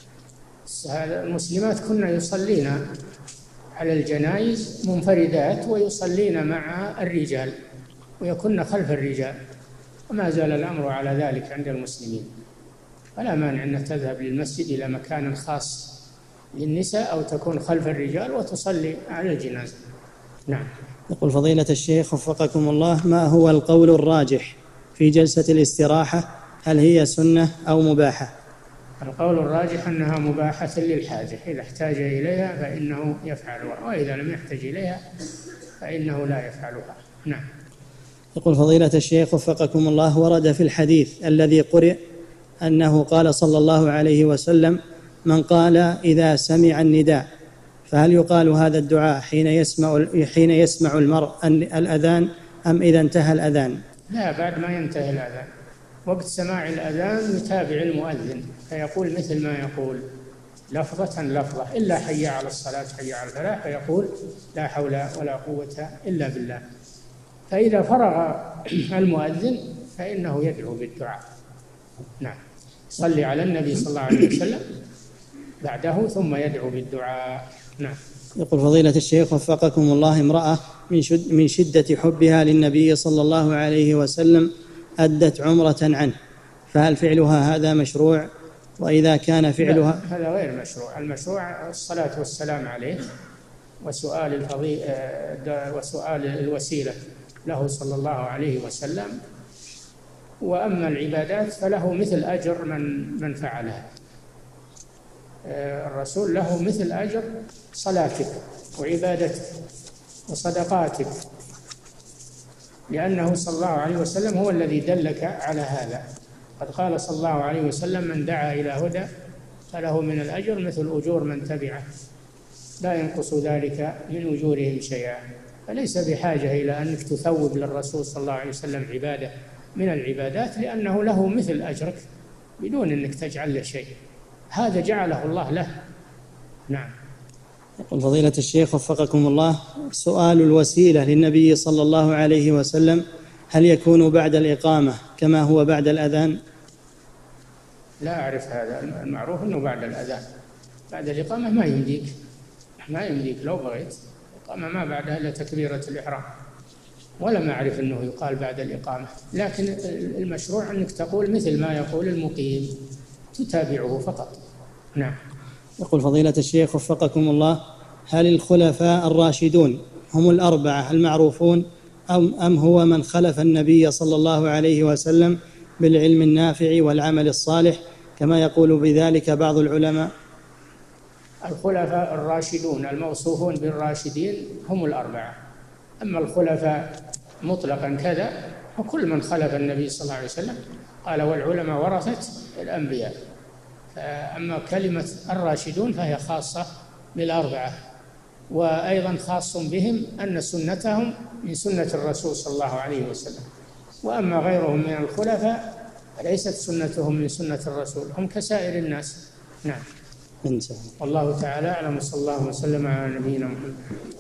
المسلمات كنا يصلين على الجنائز منفردات ويصلين مع الرجال ويكن خلف الرجال، وما زال الأمر على ذلك عند المسلمين، فلا مانع أن تذهب للمسجد إلى مكان خاص للنساء أو تكون خلف الرجال وتصلي على الجنازة. نعم. يقول فضيلة الشيخ وفقكم الله، ما هو القول الراجح في جلسة الاستراحة؟ هل هي سنة أو مباحة؟ القول الراجح أنها مباحة للحاجة، إذا احتاج إليها فإنه يفعلها، وإذا لم يحتج إليها فإنه لا يفعلها. نعم. يقول فضيلة الشيخ وفقكم الله، ورد في الحديث الذي قرئ أنه قال صلى الله عليه وسلم: من قال إذا سمع النداء، فهل يقال هذا الدعاء حين يسمع حين يسمع المرء الأذان أم إذا انتهى الأذان؟ لا، بعد ما ينتهي الأذان، وقت سماع الأذان يتابع المؤذن فيقول مثل ما يقول لفظة لفظة، إلا حي على الصلاة حي على الفلاح فيقول لا حول ولا قوة إلا بالله. فإذا فرغ المؤذن فإنه يدعو بالدعاء. نعم. صلي على النبي صلى الله عليه وسلم بعده ثم يدعو بالدعاء. نعم. يقول فضيلة الشيخ وفقكم الله، امرأة من, شد من شدة حبها للنبي صلى الله عليه وسلم أدت عمرة عنه، فهل فعلها هذا مشروع؟ وإذا كان فعلها هذا غير مشروع. المشروع الصلاة والسلام عليه وسؤال الفضي... وسؤال الوسيلة له صلى الله عليه وسلم، وأما العبادات فله مثل أجر من من فعلها. الرسول له مثل أجر صلاتك وعبادتك وصدقاتك، لأنه صلى الله عليه وسلم هو الذي دلك على هذا. قد قال صلى الله عليه وسلم: من دعا إلى هدى فله من الأجر مثل أجور من تبعه لا ينقص ذلك من أجورهم شيئا. فليس بحاجة إلى أنك تثوب للرسول صلى الله عليه وسلم عبادة من العبادات، لأنه له مثل أجرك بدون أنك تجعل له شيء، هذا جعله الله له. نعم. يقول فضيلة الشيخ وفقكم الله، سؤال الوسيلة للنبي صلى الله عليه وسلم هل يكون بعد الإقامة كما هو بعد الأذان؟ لا أعرف هذا، المعروف أنه بعد الأذان. بعد الإقامة ما يمديك ما يمديك لو بغيت، الإقامة ما بعدها إلا تكبيرة الإحرام، ولا ما أعرف أنه يقال بعد الإقامة، لكن المشروع أنك تقول مثل ما يقول المقيم، تتابعه فقط. نعم. يقول فضيلة الشيخ وفقكم الله، هل الخلفاء الراشدون هم الأربعة المعروفون أم, أم هو من خلف النبي صلى الله عليه وسلم بالعلم النافع والعمل الصالح كما يقول بذلك بعض العلماء؟ الخلفاء الراشدون الموصوفون بالراشدين هم الأربعة، أما الخلفاء مطلقا كذا فكل من خلف النبي صلى الله عليه وسلم. قال: والعلماء ورثة الأنبياء. أما كلمة الراشدون فهي خاصة بالأربعة، وأيضا خاص بهم أن سنتهم من سنة الرسول صلى الله عليه وسلم، وأما غيرهم من الخلفاء فليست سنتهم من سنة الرسول، هم كسائر الناس. نعم. إن شاء الله. والله تعالى أعلم، صلى الله وسلم على نبينا محمد.